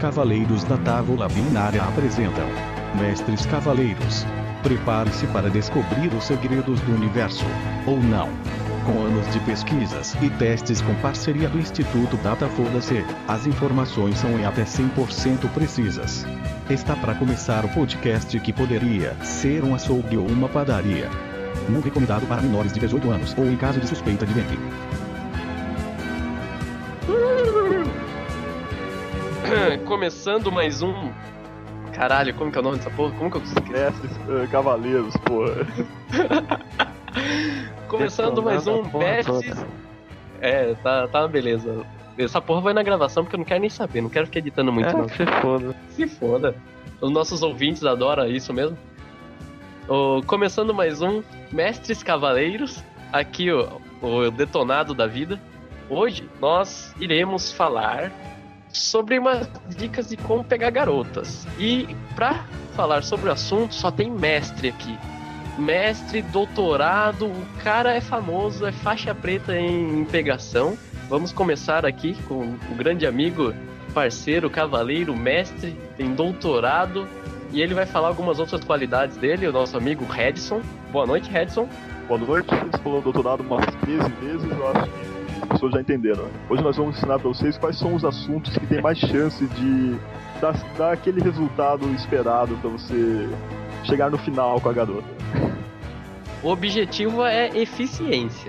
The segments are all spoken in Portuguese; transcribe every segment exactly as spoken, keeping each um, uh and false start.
Cavaleiros da Távola Binária apresentam Mestres Cavaleiros. Prepare-se para descobrir os segredos do universo, ou não. Com anos de pesquisas e testes com parceria do Instituto Datafolha-C, as informações são em até cem por cento precisas. Está para começar o podcast que poderia ser um açougue ou uma padaria. Não recomendado para menores de dezoito anos ou em caso de suspeita de dengue. Começando mais um... Caralho, como que é o nome dessa porra? Como que eu consegui? Mestres uh, Cavaleiros, porra. Começando mais um Mestres... É, tá, tá uma beleza. Essa porra vai na gravação porque eu não quero nem saber, não quero ficar editando muito, é, não. Se foda. Se foda. Os nossos ouvintes adoram isso mesmo. Oh, começando mais um Mestres Cavaleiros, aqui o, o detonado da vida. Hoje nós iremos falar sobre umas dicas de como pegar garotas. E pra falar sobre o assunto só tem mestre aqui. Mestre, doutorado, o cara é famoso, é faixa preta em pegação. Vamos começar aqui com o grande amigo, parceiro, cavaleiro, mestre, tem doutorado. E ele vai falar algumas outras qualidades dele, o nosso amigo Redson. Boa noite, Redson. Boa noite, você falou doutorado umas treze vezes, eu acho que as pessoas já entenderam. Hoje nós vamos ensinar pra vocês quais são os assuntos que tem mais chance de dar, dar aquele resultado esperado pra você chegar no final com a garota. O objetivo é eficiência.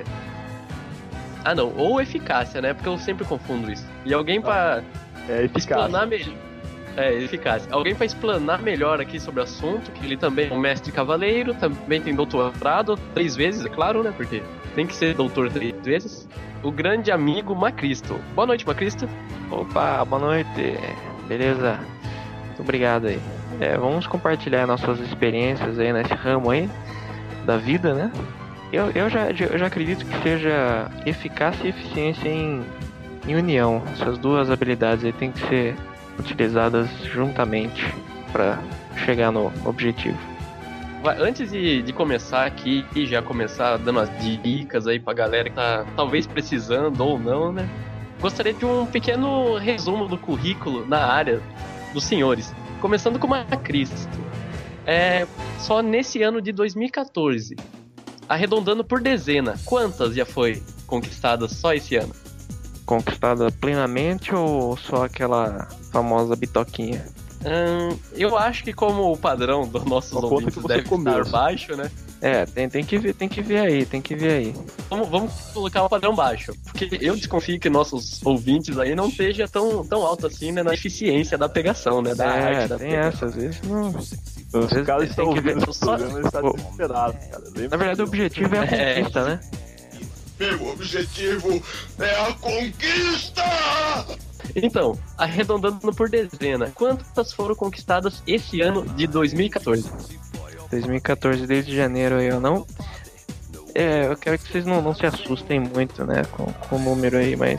Ah não, ou eficácia, né? Porque eu sempre confundo isso. E alguém pra é eficácia. explanar melhor. É, eficácia. Alguém pra explanar melhor aqui sobre o assunto, que ele também é um mestre cavaleiro, também tem doutorado, três vezes, é claro, né? Porque tem que ser doutor três vezes. O grande amigo Macristo. Boa noite, Macristo. Opa, boa noite. Beleza? Muito obrigado aí. É, vamos compartilhar nossas experiências aí nesse ramo aí da vida, né? Eu, eu, já, eu já acredito que seja eficácia e eficiência em, em união. Essas duas habilidades aí tem que ser utilizadas juntamente para chegar no objetivo. Antes de, de começar aqui e já começar dando as dicas aí pra galera que tá talvez precisando ou não, né? Gostaria de um pequeno resumo do currículo na área dos senhores. Começando com o Macristo. É, só nesse ano de dois mil e catorze, arredondando por dezena, quantas já foi conquistadas só esse ano? Conquistada plenamente ou só aquela famosa bitoquinha? Hum, eu acho que como o padrão dos nossos Uma ouvintes deve comeu. estar baixo, né? É, tem, tem, que ver, tem que ver aí, tem que ver aí. Vamos, vamos colocar o padrão baixo, porque eu desconfio que nossos ouvintes aí não esteja tão, tão alto assim, né, na eficiência da pegação, né, da é, arte da tem pegação. essa, às vezes não... Os caras estão ouvindo esse programa e estão desesperados, cara. Na verdade o objetivo é a conquista, É. né? Meu objetivo é a conquista! Então, arredondando por dezena, quantas foram conquistadas esse ano de dois mil e catorze? dois mil e catorze, desde janeiro aí, eu não... É, eu quero que vocês não, não se assustem muito, né, com, com o número aí, mas...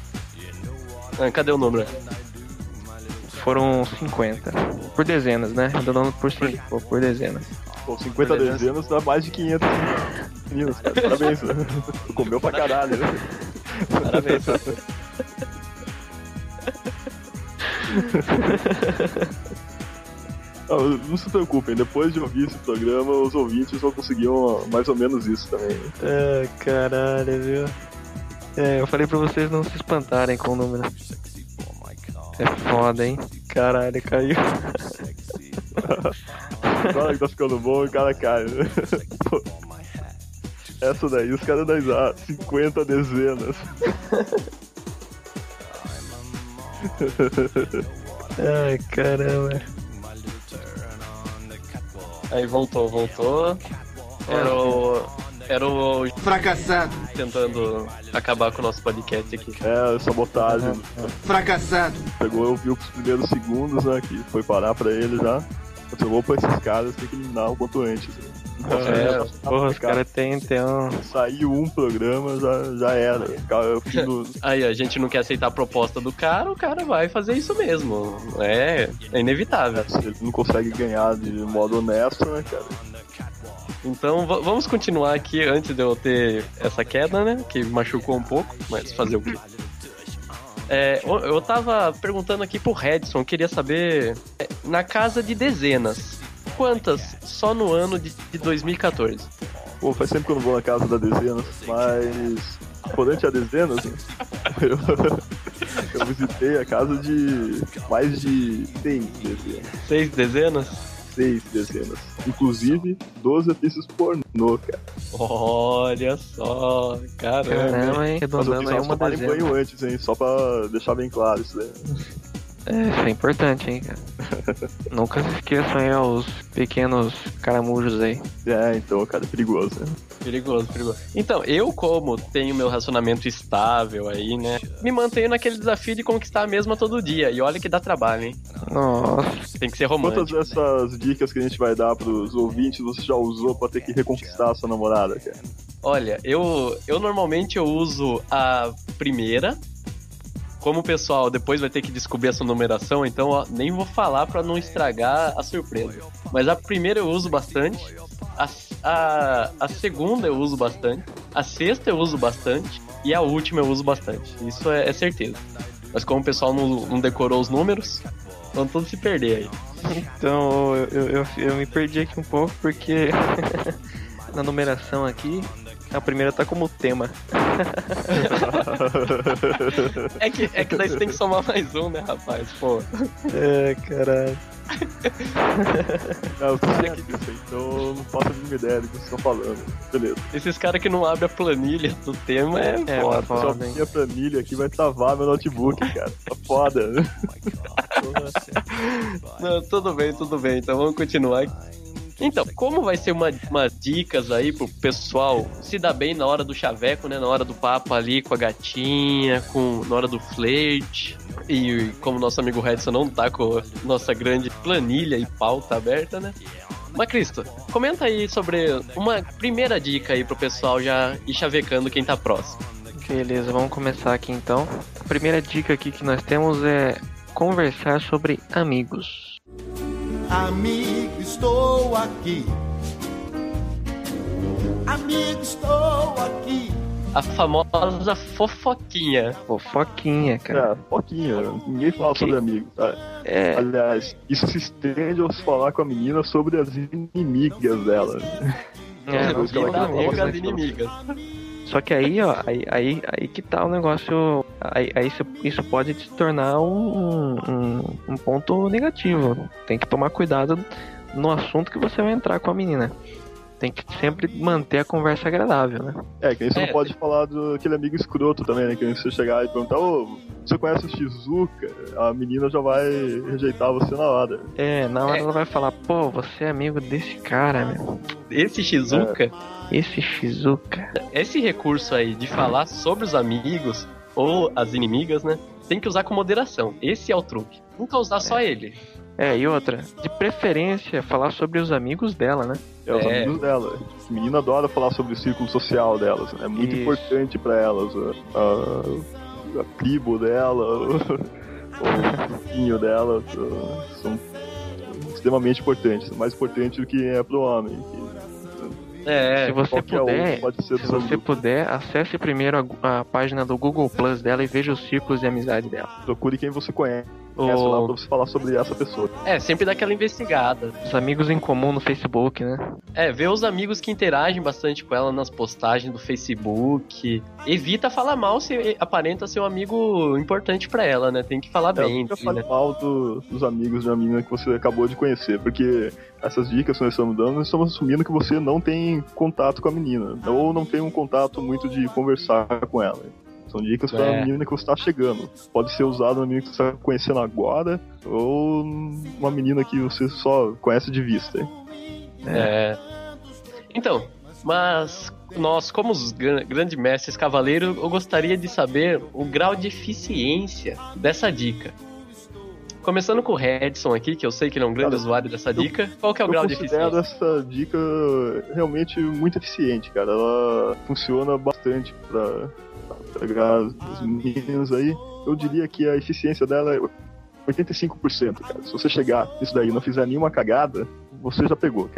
Ah, cadê o número? Foram cinquenta. Por dezenas, né? Arredondando por, por, por dezenas. Pô, cinquenta dezenas dá mais de quinhentos meninos, cara. Parabéns. Comeu pra caralho, né? Parabéns. Não, não se preocupem, depois de ouvir esse programa, os ouvintes vão conseguir uma, mais ou menos isso também. É, caralho, viu? É, eu falei pra vocês não se espantarem com o número. É foda, hein? Caralho, caiu. Agora que tá ficando bom, o cara cai, né? Pô, essa daí, os caras dão ah, cinquenta dezenas. Ai, caramba. Aí voltou, voltou. Era o... Era o... Fracassado. Tentando acabar com o nosso podcast aqui. É, sabotagem. Fracassado. Pegou, eu vi os primeiros segundos, né, que foi parar pra ele já. Eu vou pra esses caras, tem que eliminar o quanto antes. Né? É, porra, os caras tem, tem um... Saiu um programa, já, já era. Eu fiz o... Aí a gente não quer aceitar a proposta do cara, o cara vai fazer isso mesmo. É, é inevitável. Se ele não consegue ganhar de modo honesto, né, cara? Então v- vamos continuar aqui antes de eu ter essa queda, né? Que machucou um pouco, mas fazer o quê? É, eu tava perguntando aqui pro Redson, queria saber, na casa de dezenas, quantas só no ano de, de dois mil e quatorze? Pô, faz tempo que eu não vou na casa da dezenas, mas durante a dezenas, né, eu, eu visitei a casa de mais de seis dezenas. Seis dezenas? Seis dezenas. Inclusive, doze pistas pornô, cara. Olha só, caramba. Caramba, hein? Mas eu Arredondando fiz aí elas uma tomarem dezena. banho antes, hein? Só pra deixar bem claro isso daí. É, isso é importante, hein, cara. Nunca se esqueçam aí aos pequenos caramujos aí. É, então, cara, é perigoso, né? Perigoso, perigoso. Então, eu como tenho meu relacionamento estável aí, né, me mantenho naquele desafio de conquistar a mesma todo dia. E olha que dá trabalho, hein? Nossa. Tem que ser Quantas romântico. dessas dicas que a gente vai dar pros ouvintes você já usou pra ter que reconquistar a sua namorada, cara? Olha, eu, eu normalmente eu uso a primeira. Como o pessoal depois vai ter que descobrir essa numeração, então ó, nem vou falar pra não estragar a surpresa. Mas a primeira eu uso bastante, a, a, a segunda eu uso bastante, a sexta eu uso bastante e a última eu uso bastante. Isso é, é certeza. Mas como o pessoal não, não decorou os números, vão todos se perder aí. Então, eu, eu, eu, eu me perdi aqui um pouco porque na numeração aqui, a primeira tá como tema. É que, é que daí você tem que somar mais um, né, rapaz? Pô. É, caralho. Não, eu tô sem aqui disso aí, então eu não faço a mínima ideia do que vocês estão falando. Beleza. Esses caras que não abrem a planilha do tema é, É, foda. foda. Se eu hein? abrir a planilha aqui vai travar meu notebook, cara. Tá foda. Não, tudo bem, tudo bem. Então vamos continuar. Então, como vai ser uma, uma dicas aí pro pessoal se dar bem na hora do chaveco, né? Na hora do papo ali com a gatinha, com, na hora do flerte. E como nosso amigo Redson não tá com nossa grande planilha e pauta aberta, né? Mas, Cristo, comenta aí sobre uma primeira dica aí pro pessoal já ir chavecando quem tá próximo. Beleza, vamos começar aqui então. A primeira dica aqui que nós temos é conversar sobre amigos. Amigo, estou aqui. Amigo, estou aqui. A famosa fofoquinha. Fofoquinha, cara. É, pouquinho. Ninguém fala Ok. sobre amigos, tá? É, Aliás, isso se estende ao se falar com a menina sobre as inimigas dela. é, não Depois que ela Vida quer falar amiga das bastante inimigas. Só que aí, ó, aí, aí, aí que tá o negócio. Aí, aí isso, isso pode se tornar um, um, um ponto negativo. Tem que tomar cuidado no assunto que você vai entrar com a menina. Tem que sempre manter a conversa agradável, né? É, que nem você É, não pode falar do aquele amigo escroto também, né? Que nem você chegar e perguntar, ô, você conhece o Shizuka? A menina já vai rejeitar você na hora. É, na hora É. ela vai falar, pô, você é amigo desse cara, meu. Esse Shizuka, Esse Shizuka. esse recurso aí de falar sobre os amigos ou as inimigas, né? Tem que usar com moderação. Esse é o truque. Nunca usar só ele. É, e outra, de preferência, falar sobre os amigos dela, né? É, os É. amigos dela. A menina adora falar sobre o círculo social delas. É muito Isso. importante pra elas. A, a, a tribo dela, o, o grupinho dela uh, são extremamente importantes. Mais importante do que é pro homem. É, Se você qualquer puder, um pode ser se do seu você grupo. puder, acesse primeiro a, a página do Google Plus dela e veja os círculos de amizade dela. Procure quem você conhece o- lá pra você falar sobre essa pessoa. é, sempre dá aquela investigada. Os amigos em comum no Facebook, né? É, ver os amigos que interagem bastante com ela nas postagens do Facebook. Evita falar mal se aparenta ser um amigo importante pra ela, né? Tem que falar É, bem. nunca assim, fale né? mal do- dos amigos de uma menina que você acabou de conhecer, porque essas dicas que nós estamos dando, nós estamos assumindo que você não tem contato com a menina, ou não tem um contato muito de conversar com ela. São dicas para É. a menina que você está chegando. Pode ser usado uma menina que você está conhecendo agora, ou uma menina que você só conhece de vista. É. Então, mas nós, como os gran- grandes mestres cavaleiros, eu gostaria de saber o grau de eficiência dessa dica. Começando com o Redson aqui, que eu sei que ele é um grande Cara, usuário dessa dica. Qual que é o Eu grau de considero eficiência? essa dica realmente muito eficiente, cara. Ela funciona bastante para pegar os meninos aí. Eu diria que a eficiência dela é oitenta e cinco por cento, cara. Se você chegar nisso daí e não fizer nenhuma cagada, você já pegou, cara.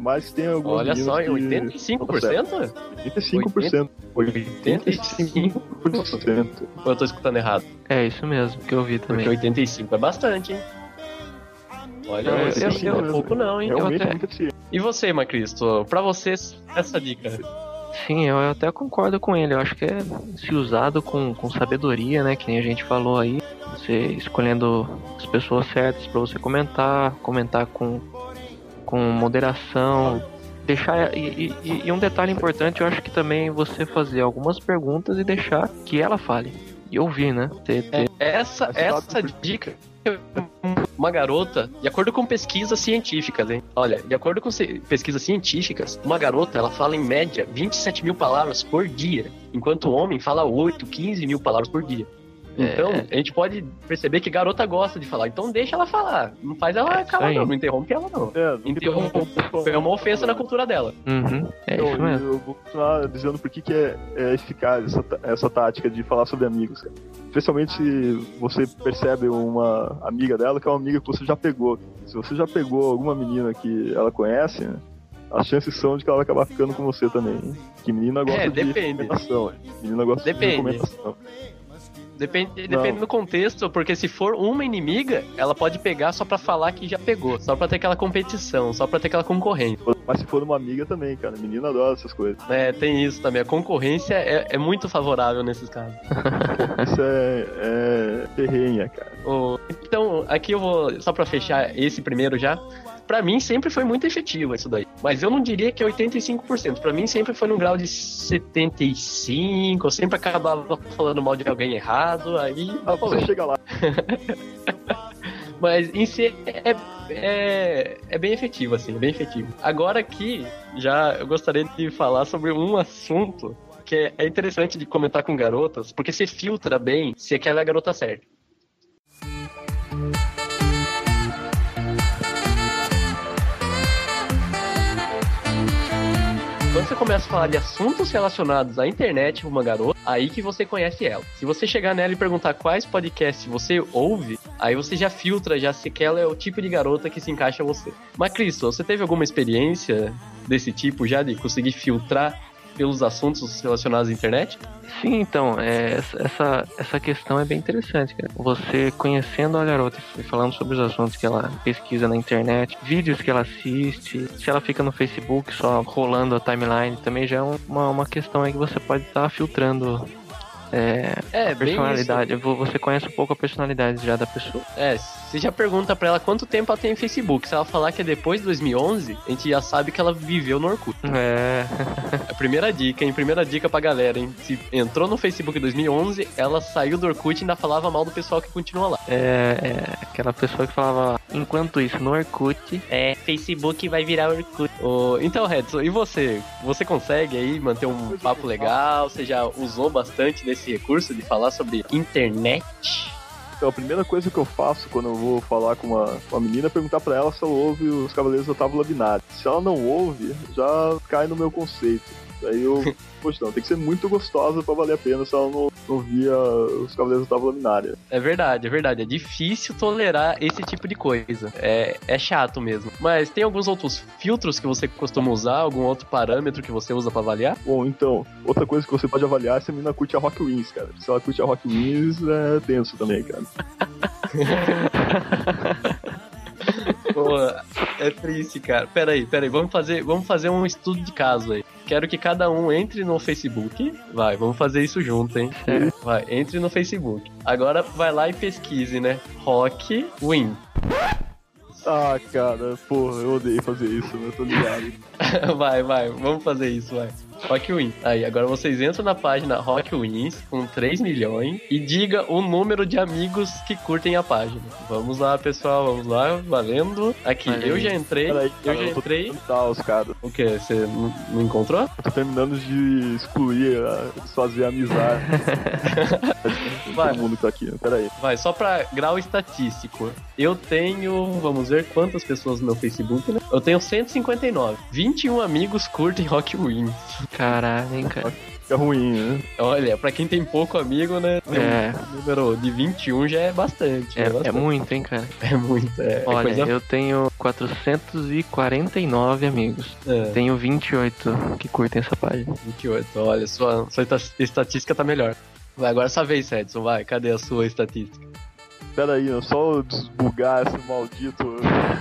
mas tem algumas Olha meninas só, que... oitenta e cinco por cento? oitenta e cinco por cento. oitenta e cinco por cento. Ou eu tô escutando errado? É isso mesmo que eu vi também. Porque oitenta e cinco é bastante, hein? Olha, Eu- esse eu- não é pouco não, hein? Realmente até- é muita ciência. E você, Macristo? Pra você, essa dica? Sim, eu até concordo com ele. Eu acho que é se usado com, com sabedoria, né? Que nem a gente falou aí. Você escolhendo as pessoas certas pra você comentar, comentar com, com moderação. Deixar. E, e, e um detalhe importante, eu acho que também você fazer algumas perguntas e deixar que ela fale. E ouvir, né? Ter, ter... Essa, essa dica uma garota, de acordo com pesquisas científicas, hein? Olha, de acordo com ci- pesquisas científicas, uma garota, ela fala em média vinte e sete mil palavras por dia, enquanto o homem fala oito, quinze mil palavras por dia. Então, É. a gente pode perceber que garota gosta de falar, então deixa ela falar. Não faz ela É isso calar, aí. não, não interrompe ela, não. É, Interrompe. É uma ofensa na cultura dela. Uhum, é Então, isso mesmo. eu vou continuar dizendo por que que é, é eficaz essa, tá- essa tática de falar sobre amigos, cara. Especialmente se você percebe uma amiga dela que é uma amiga que você já pegou. Se você já pegou alguma menina que ela conhece, né, as chances são de que ela vai acabar ficando com você também. Hein? Que menina gosta É, de depende. recomendação. Hein? Menina gosta Depende. de recomendação. Depende, depende do contexto, porque se for uma inimiga, ela pode pegar só pra falar que já pegou, só pra ter aquela competição, só pra ter aquela concorrência. Mas se for uma amiga também, cara. Menina adora essas coisas. É, tem isso também. A concorrência é, é muito favorável nesses casos. Isso é, é ferrenha, cara. O- Então, aqui eu vou, só pra fechar esse primeiro já. Pra mim sempre foi muito efetivo isso daí. Mas eu não diria que é oitenta e cinco por cento. Pra mim sempre foi num grau de setenta e cinco por cento. Eu sempre acabava falando mal de alguém errado. Aí. Ah, você chega lá. Mas em si é, é, é bem efetivo, assim, é bem efetivo. Agora aqui, já eu gostaria de falar sobre um assunto que é, é interessante de comentar com garotas, porque você filtra bem se aquela é a garota certa. Quando você começa a falar de assuntos relacionados à internet com uma garota, aí que você conhece ela. Se você chegar nela e perguntar quais podcasts você ouve, aí você já filtra já se que ela é o tipo de garota que se encaixa a você. Mas, Cristo, você teve alguma experiência desse tipo já, de conseguir filtrar pelos assuntos relacionados à internet? Sim, então, é, essa, essa questão é bem interessante, cara. Você conhecendo a garota e falando sobre os assuntos que ela pesquisa na internet, vídeos que ela assiste, se ela fica no Facebook só rolando a timeline, também já é um- uma, uma questão aí que você pode estar filtrando é, É, a bem personalidade. Vo- Você conhece um pouco a personalidade já da pessoa. É, você já pergunta pra ela quanto tempo ela tem em Facebook. Se ela falar que é depois de dois mil e onze, a gente já sabe que ela viveu no Orkut. É, A primeira dica, hein? Primeira dica pra galera, hein? Se entrou no Facebook em dois mil e onze, ela saiu do Orkut e ainda falava mal do pessoal que continua lá. é, é aquela pessoa que falava, enquanto isso, no Orkut, É, Facebook vai virar Orkut. Ô, então, Redson, e você? Você consegue aí manter um papo legal? Você já usou bastante desse recurso de falar sobre internet? Então, a primeira coisa que eu faço quando eu vou falar com uma, com uma menina é perguntar pra ela se ela ouve os Cavaleiros da Távola Binária. Se ela não ouve, já cai no meu conceito. Daí eu, poxa, não, tem que ser muito gostosa pra valer a pena se ela não, não via os Cavaleiros da Távola Binária. É verdade, é verdade. É difícil tolerar esse tipo de coisa. É, é chato mesmo. Mas tem alguns outros filtros que você costuma usar? Algum outro parâmetro que você usa pra avaliar? Bom, então, outra coisa que você pode avaliar é se a menina curte a Rock Wins, cara. Se ela curte a Rock Wins, é tenso também, cara. Pô, é triste, cara. Pera aí, pera aí. Vamos fazer, vamos fazer um estudo de caso aí. Quero que cada um entre no Facebook. Vai, vamos fazer isso junto, hein? Vai, entre no Facebook. Agora vai lá e pesquise, né? Rock Win. Ah, cara, porra, eu odeio fazer isso, né? Eu tô ligado. Vai, vai, vamos fazer isso, vai. Rock Win. Aí, agora vocês entram na página Rock Wins com três milhões e diga o número de amigos que curtem a página. Vamos lá, pessoal, vamos lá, valendo. Aqui, Valeu. eu já entrei, Peraí, eu cara, já eu tô entrei. tentando dar os caras. O que? Você não, não encontrou? Eu tô terminando de excluir, a- desfazer a amizade. Vai. Todo mundo que tá aqui, né? Peraí. Vai, só pra grau estatístico. Eu tenho, vamos ver quantas pessoas no meu Facebook, né? Eu tenho cento e cinquenta e nove. vinte e um amigos curtem Rock Wins. caralho, hein, cara. Fica ruim, né? Olha, pra quem tem pouco amigo, né? É. Um número de vinte e um já é bastante. É, é, bastante. é muito, hein, cara? É muito, é. Olha, é coisa... eu tenho quatrocentos e quarenta e nove amigos. É. Tenho vinte e oito que curtem essa página. vinte e oito, olha, sua, sua estatística tá melhor. Vai, agora essa vez, Edson, vai, cadê a sua estatística? Pera aí, só desbugar esse maldito...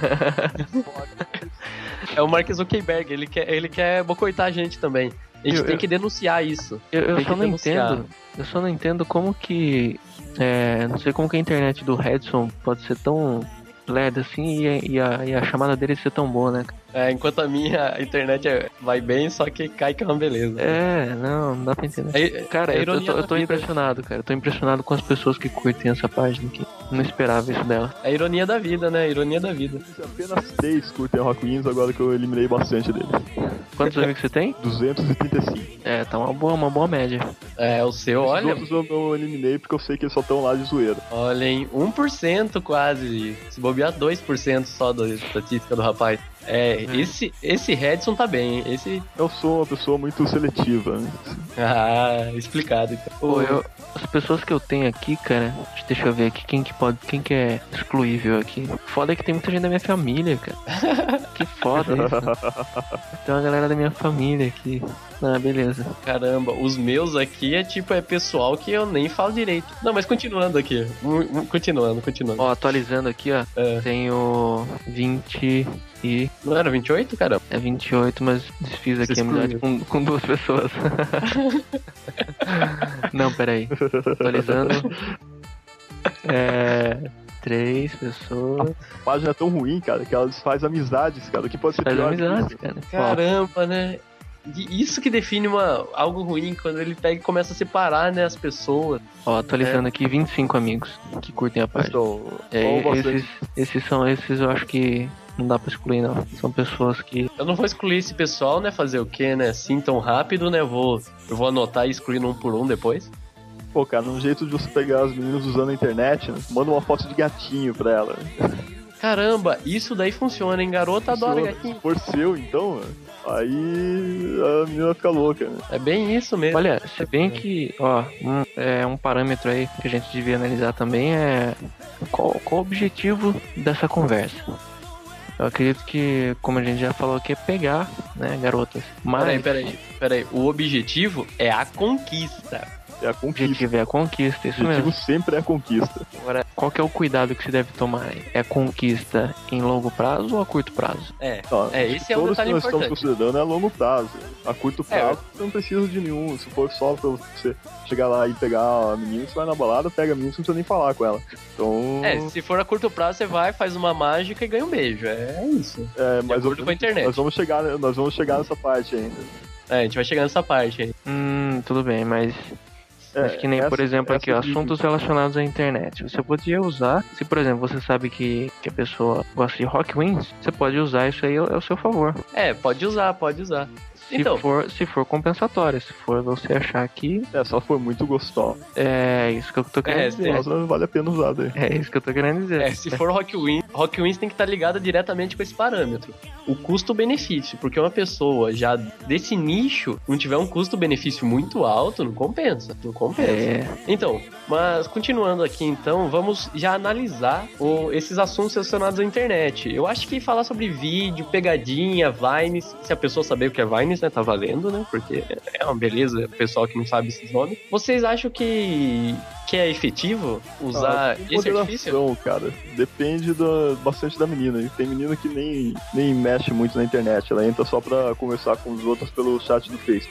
É o Mark Zuckerberg, ele quer, ele quer bocoitar a gente também. A gente Eu- tem eu- que denunciar isso. Eu, eu Tem só que não denunciar. entendo. Eu só não entendo como que. É, não sei como que a internet do Redson pode ser tão lerda assim e, e, a, e a chamada dele ser tão boa, né? É, enquanto a minha internet é- vai bem, só que cai que é uma beleza. É, não, não dá pra entender. É- Cara, é eu, eu ironia tô, eu da tô vida. impressionado, cara. Eu tô impressionado com as pessoas que curtem essa página aqui. Não esperava isso dela. É a ironia da vida, né? A ironia da vida. Apenas três curtem Rock Wins, agora que eu eliminei bastante deles. Quantos amigos você tem? duzentos e trinta e cinco. É, tá uma boa, uma boa média. É, o seu, Os olha, outros eu não eliminei porque eu sei que eles só estão lá de zoeira. olha, em um por cento quase. Se bobear, dois por cento só da estatística do rapaz. É, esse, esse Redson tá bem, hein? Esse. Eu sou uma pessoa muito seletiva, né? Ah, explicado então. Pô, eu, as pessoas que eu tenho aqui, cara, deixa eu ver aqui quem que pode, quem que é excluível aqui. Foda é que tem muita gente da minha família, cara. Que foda isso. Tem uma galera da minha família aqui. Ah, beleza. Caramba, os meus aqui é tipo, é pessoal que eu nem falo direito. Não, mas continuando aqui. Mu- mu- Continuando, continuando. Ó, atualizando aqui, ó. É. Tenho vinte e... Não era vinte e oito, caramba? É vinte e oito, mas desfiz aqui Você a amizade com, com duas pessoas. Não, peraí. Atualizando. É... Três pessoas. A página é tão ruim, cara, que ela desfaz amizades, cara. O que pode ser Faz pior que amizade, isso? cara. Ó, Caramba, né? E isso que define uma, algo ruim, quando ele pega e começa a separar, né, as pessoas. ó, atualizando aqui, vinte e cinco amigos que curtem a página. Então, É, bom, bastante. esses, esses são esses, eu acho que não dá pra excluir, não. São pessoas que... Eu não vou excluir esse pessoal, né, fazer o quê, né, assim tão rápido, né, eu vou, eu vou anotar e excluir um por um depois. Pô, cara, um jeito de você pegar as meninas usando a internet, né? Manda uma foto de gatinho pra ela. Caramba, isso daí funciona, hein, garota adora Se gatinho. for seu, então, né? Aí a menina fica louca, né? É bem isso mesmo. Olha, se bem que, ó, um, é, um parâmetro aí que a gente devia analisar também é qual, qual o objetivo dessa conversa. Eu acredito que, como a gente já falou aqui, é pegar, né, garotas. Mas Peraí, peraí, peraí, o objetivo é a conquista. É a o conquista. objetivo é a conquista, isso O objetivo mesmo. sempre é a conquista. Agora, qual que é o cuidado que se deve tomar aí? É conquista em longo prazo ou a curto prazo? É, Ó, é, esse é o todos detalhe que nós estamos importante. considerando é a longo prazo. A curto É. prazo você não precisa de nenhum. Se for só pra você chegar lá e pegar a menina, você vai na balada, pega a menina, você não precisa nem falar com ela. Então. É, se for a curto prazo, você vai, faz uma mágica e ganha um beijo. É isso. É, De mas acordo com a internet. Nós vamos chegar, nós vamos chegar nessa parte ainda. É, a gente vai chegar nessa parte aí. Hum, tudo bem, mas... É, Mas que nem, essa- por exemplo, aqui, ó, essa de- assuntos relacionados à internet. Você podia usar, se por exemplo você sabe que, que a pessoa gosta de Rock Wins, você pode usar isso aí ao, ao seu favor. É, pode usar, pode usar. Se, Então. for, se for compensatório, se for você achar que É, só for muito gostosa. é isso que eu tô querendo É, dizer. Gostosa, vale a pena usar daí. É isso que eu tô querendo dizer. É, se for Rock Wins, Rock Wins tem que estar ligada diretamente com esse parâmetro. O custo-benefício, porque uma pessoa já desse nicho não tiver um custo-benefício muito alto, não compensa, não compensa. É, Então, mas continuando aqui então, vamos já analisar o- esses assuntos relacionados à internet. Eu acho que falar sobre vídeo, pegadinha, Vines, se a pessoa saber o que é Vines, né, tá valendo, né, porque é uma beleza, o pessoal que não sabe esses nomes. Vocês acham que, que é efetivo usar Ah, tem esse artifício? moderação, cara. Depende da, bastante da menina. E tem menina que nem, nem mexe muito na internet. Ela entra só pra conversar com os outros pelo chat do Face.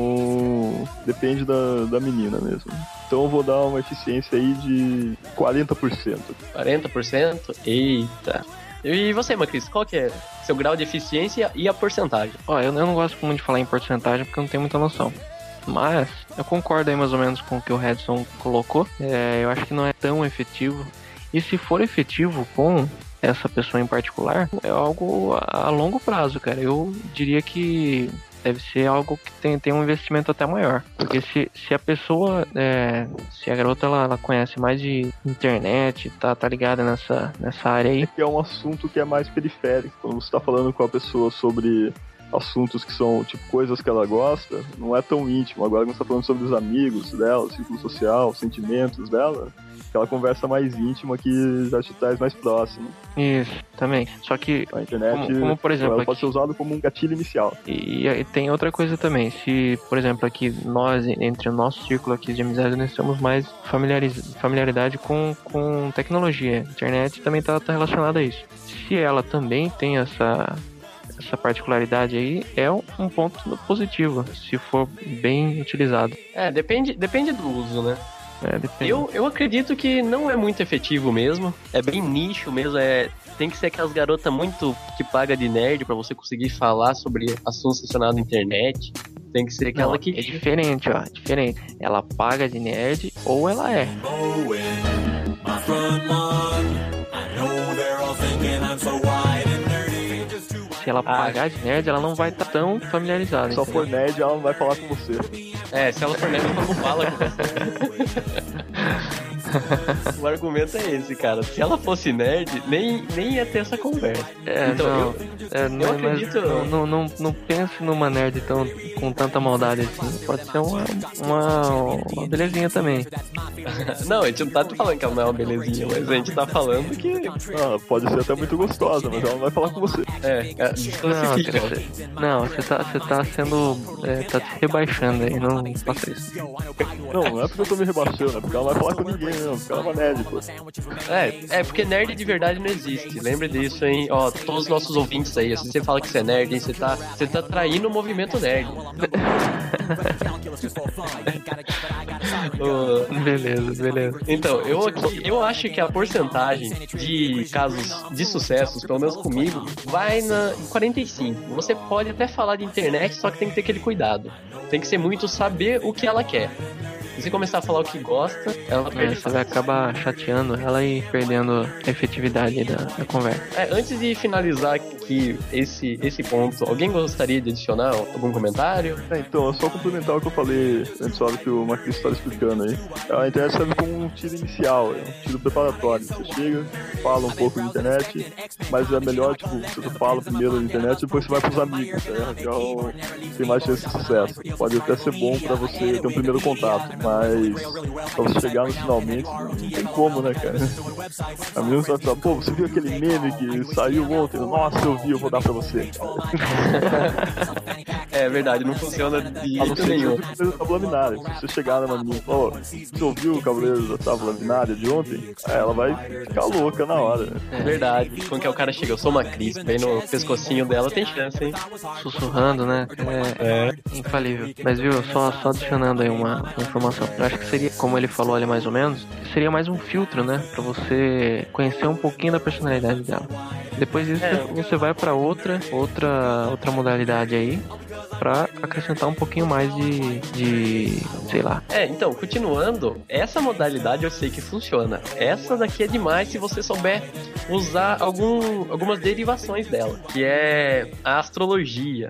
Então, depende da, da menina mesmo. Então eu vou dar uma eficiência aí de quarenta por cento. quarenta por cento? Eita. E você, Macris, qual que é seu grau de eficiência e a porcentagem? ó, eu, eu não gosto muito de falar em porcentagem porque eu não tenho muita noção. Mas eu concordo aí mais ou menos com o que o Redson colocou. É, eu acho que não é tão efetivo. E se for efetivo com essa pessoa em particular, é algo a, a longo prazo, cara. Eu diria que deve ser algo que tem, tem um investimento até maior. Porque se, se a pessoa, é, se a garota ela, ela conhece mais de internet, tá, tá ligada nessa, nessa área aí, Que é um assunto que é mais periférico. Quando você tá falando com a pessoa sobre assuntos que são, tipo, coisas que ela gosta, não é tão íntimo. Agora quando você tá falando sobre os amigos dela, o círculo social, os sentimentos dela, aquela conversa mais íntima que já te traz mais próximo. Isso, também. Só que, a internet, como, como por exemplo, ela aqui, pode ser usada como um gatilho inicial. E, e tem outra coisa também. Se, por exemplo, aqui nós, entre o nosso círculo aqui de amizade, nós temos mais familiariz, familiaridade com, com tecnologia. A internet também tá, tá relacionada a isso. Se ela também tem essa... essa particularidade aí, é um ponto positivo, se for bem utilizado. É, depende, depende do uso, né? É, depende. Eu, eu acredito que não é muito efetivo mesmo, é bem nicho mesmo, é, tem que ser aquelas garotas muito que paga de nerd pra você conseguir falar sobre assuntos relacionados à internet, tem que ser aquela não, que... É diferente, ó, é diferente. Ela paga de nerd ou ela é. Se ela pagar de nerd, ela não vai estar tão familiarizada. Se ela for nerd, ela não vai falar com você. É, se ela for nerd, ela não fala com você. O argumento é esse, cara. Se ela fosse nerd, nem, nem ia ter essa conversa. É, então, não, eu, é, eu não, acredito... Não, não, não, não pense numa nerd tão, com tanta maldade assim. Pode ser uma, uma, uma belezinha também. Não, a gente não tá falando que ela não é uma belezinha, mas a gente tá falando que... Ah, pode ser até muito gostosa, mas ela não vai falar com você. É, é desclassifica. Não, você, não, você tá, você tá sendo... É, tá se rebaixando aí, não faça isso. Não, não é porque eu tô me rebaixando, é porque ela não vai falar com ninguém, não. Porque ela é uma nerd, pô. É, é porque nerd de verdade não existe. Lembre disso, hein? Ó, todos os nossos ouvintes aí, se você fala que você é nerd, hein, você tá, você tá traindo o movimento nerd. Oh, beleza, beleza. Então, eu aqui, eu acho que a porcentagem de casos de sucessos, pelo menos comigo, vai na em quarenta e cinco. Você pode até falar de internet, só que tem que ter aquele cuidado. Tem que ser muito saber o que ela quer. Se você começar a falar o que gosta, ela perde. É, você vai acabar chateando ela e perdendo a efetividade da, da conversa. É, antes de finalizar aqui esse, esse ponto, alguém gostaria de adicionar algum comentário? É, então, é só complementar o que eu falei antes, hora que o Marquinhos estava explicando aí. A internet serve como um tiro inicial, é um tiro preparatório. Você chega, fala um pouco de internet, mas é melhor, tipo, você fala primeiro da internet e depois você vai pros amigos, né? Então, tem mais chance de sucesso. Pode até ser bom pra você ter um primeiro contato. Mas pra você chegar no finalmente, não tem como, né, cara? A menina vai falar, pô, você viu aquele meme que saiu ontem? Nossa, eu vi, eu vou dar pra você. É verdade, não funciona de A não jeito ser nenhum. que você tábua binária. Se você chegar numa menina e falar, ó, você ouviu o Cavaleiro da Tábua Binária de ontem? Aí ela vai ficar louca na hora, né? É verdade. Quando que é o cara chega, eu sou uma Cris, bem no pescocinho dela, tem chance, hein? Sussurrando, né? É, é infalível. Mas viu, só, só adicionando aí uma, uma informação. Eu acho que seria, como ele falou ali mais ou menos, seria mais um filtro, né? Pra você conhecer um pouquinho da personalidade dela. Depois disso, É. você vai pra outra, outra, outra modalidade aí, pra acrescentar um pouquinho mais de, de, sei lá. É, então, continuando, essa modalidade eu sei que funciona. Essa daqui é demais se você souber usar algum, algumas derivações dela, que é a astrologia.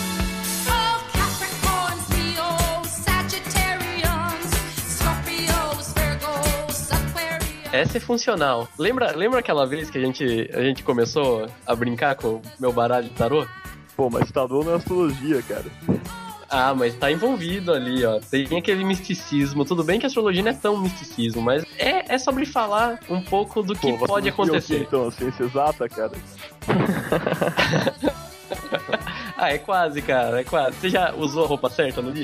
Essa é funcional. Lembra, lembra aquela vez que a gente, a gente começou a brincar com o meu baralho de tarô? Pô, mas tarô não é astrologia, cara. Ah, mas tá envolvido ali, ó. Tem aquele misticismo. Tudo bem que a astrologia não é tão misticismo, mas é, é sobre falar um pouco do que Pô, pode acontecer. É o quê, então, a ciência exata, cara. Ah, é quase, cara, é quase. Você já usou a roupa certa no dia?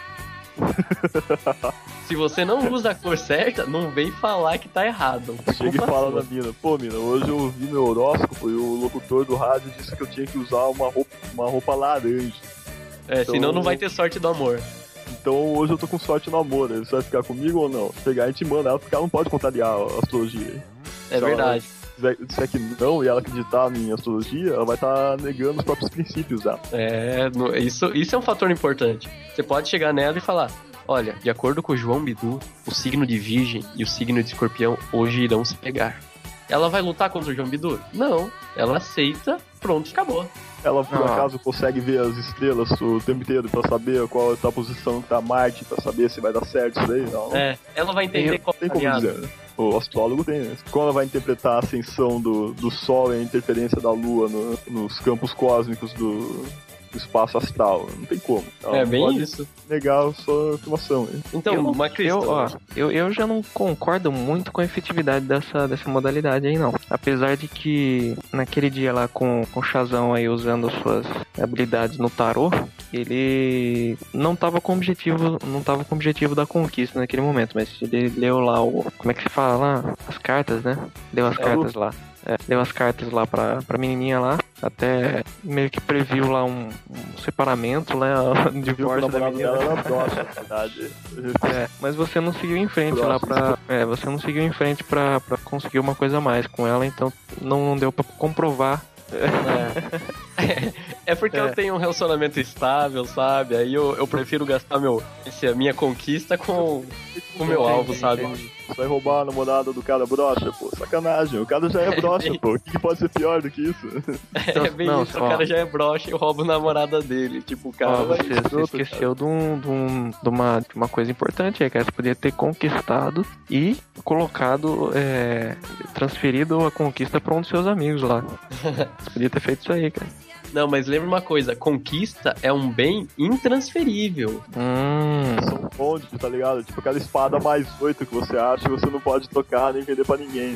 Se você não usa a cor certa, não vem falar que tá errado. Chega e fala na mina, pô, mina, hoje eu vi meu horóscopo e o locutor do rádio disse que eu tinha que usar uma roupa, uma roupa laranja. É, então, senão não vai ter sorte do amor. Então hoje eu tô com sorte no amor, né? Você vai ficar comigo ou não? Se pegar, a gente manda ela, porque ela não pode contrariar a astrologia. É Se verdade. Ela disser que não e ela acreditar em astrologia, ela vai estar tá negando os próprios princípios dela. É, no- isso, isso é um fator importante. Você pode chegar nela e falar: olha, de acordo com o João Bidu, o signo de Virgem e o signo de Escorpião hoje irão se pegar. Ela vai lutar contra o João Bidu? Não. Ela aceita, pronto, acabou. Ela, por Ah. acaso, consegue ver as estrelas o tempo inteiro pra saber qual tá a posição que tá Marte, pra saber se vai dar certo isso daí? Não, É, ela vai entender qual tem é o como aliado. dizer, né? O astrólogo tem, né? Como ela vai interpretar a ascensão do, do Sol e a interferência da Lua no- nos campos cósmicos do, no espaço astral. Não tem como. Ela É não bem pode isso. negar a sua afirmação. Hein? Então, eu, Macristo, eu, ó, eu, eu já não concordo muito com a efetividade dessa, dessa modalidade aí, não. Apesar de que naquele dia lá com, com o Shazam aí usando suas habilidades no tarô, ele não tava com objetivo, não tava com o objetivo da conquista naquele momento, mas ele leu lá o, como é que se fala lá? As cartas, né? Deu as cartas lá. É, deu as cartas lá pra, pra menininha lá, até meio que previu lá um, um separamento, né, um divórcio da menina. Dela era broxa, na verdade. É, mas você não seguiu em frente lá pra... É, você não seguiu em frente pra, pra conseguir uma coisa a mais com ela, então não, não deu pra comprovar. É, é porque É. eu tenho um relacionamento estável, sabe? Aí eu, eu prefiro gastar meu, esse, a minha conquista com o meu alvo, sabe? Você vai roubar a namorada do cara broxa, pô. Sacanagem. O cara já é broxa, pô. O que pode ser pior do que isso? É bem Não, isso, só- o cara já é broxa e eu roubo a namorada dele. Tipo, o cara Ó, vai... você, você esqueceu de, um, de, um, de, uma, de uma coisa importante aí, cara. Você podia ter conquistado e colocado, é, transferido a conquista pra um dos seus amigos lá. Você podia ter feito isso aí, cara. Não, mas lembra uma coisa, conquista é um bem intransferível. Hum. São bonde, tá ligado? Tipo aquela espada mais oito que você acha que você não pode tocar nem vender pra ninguém.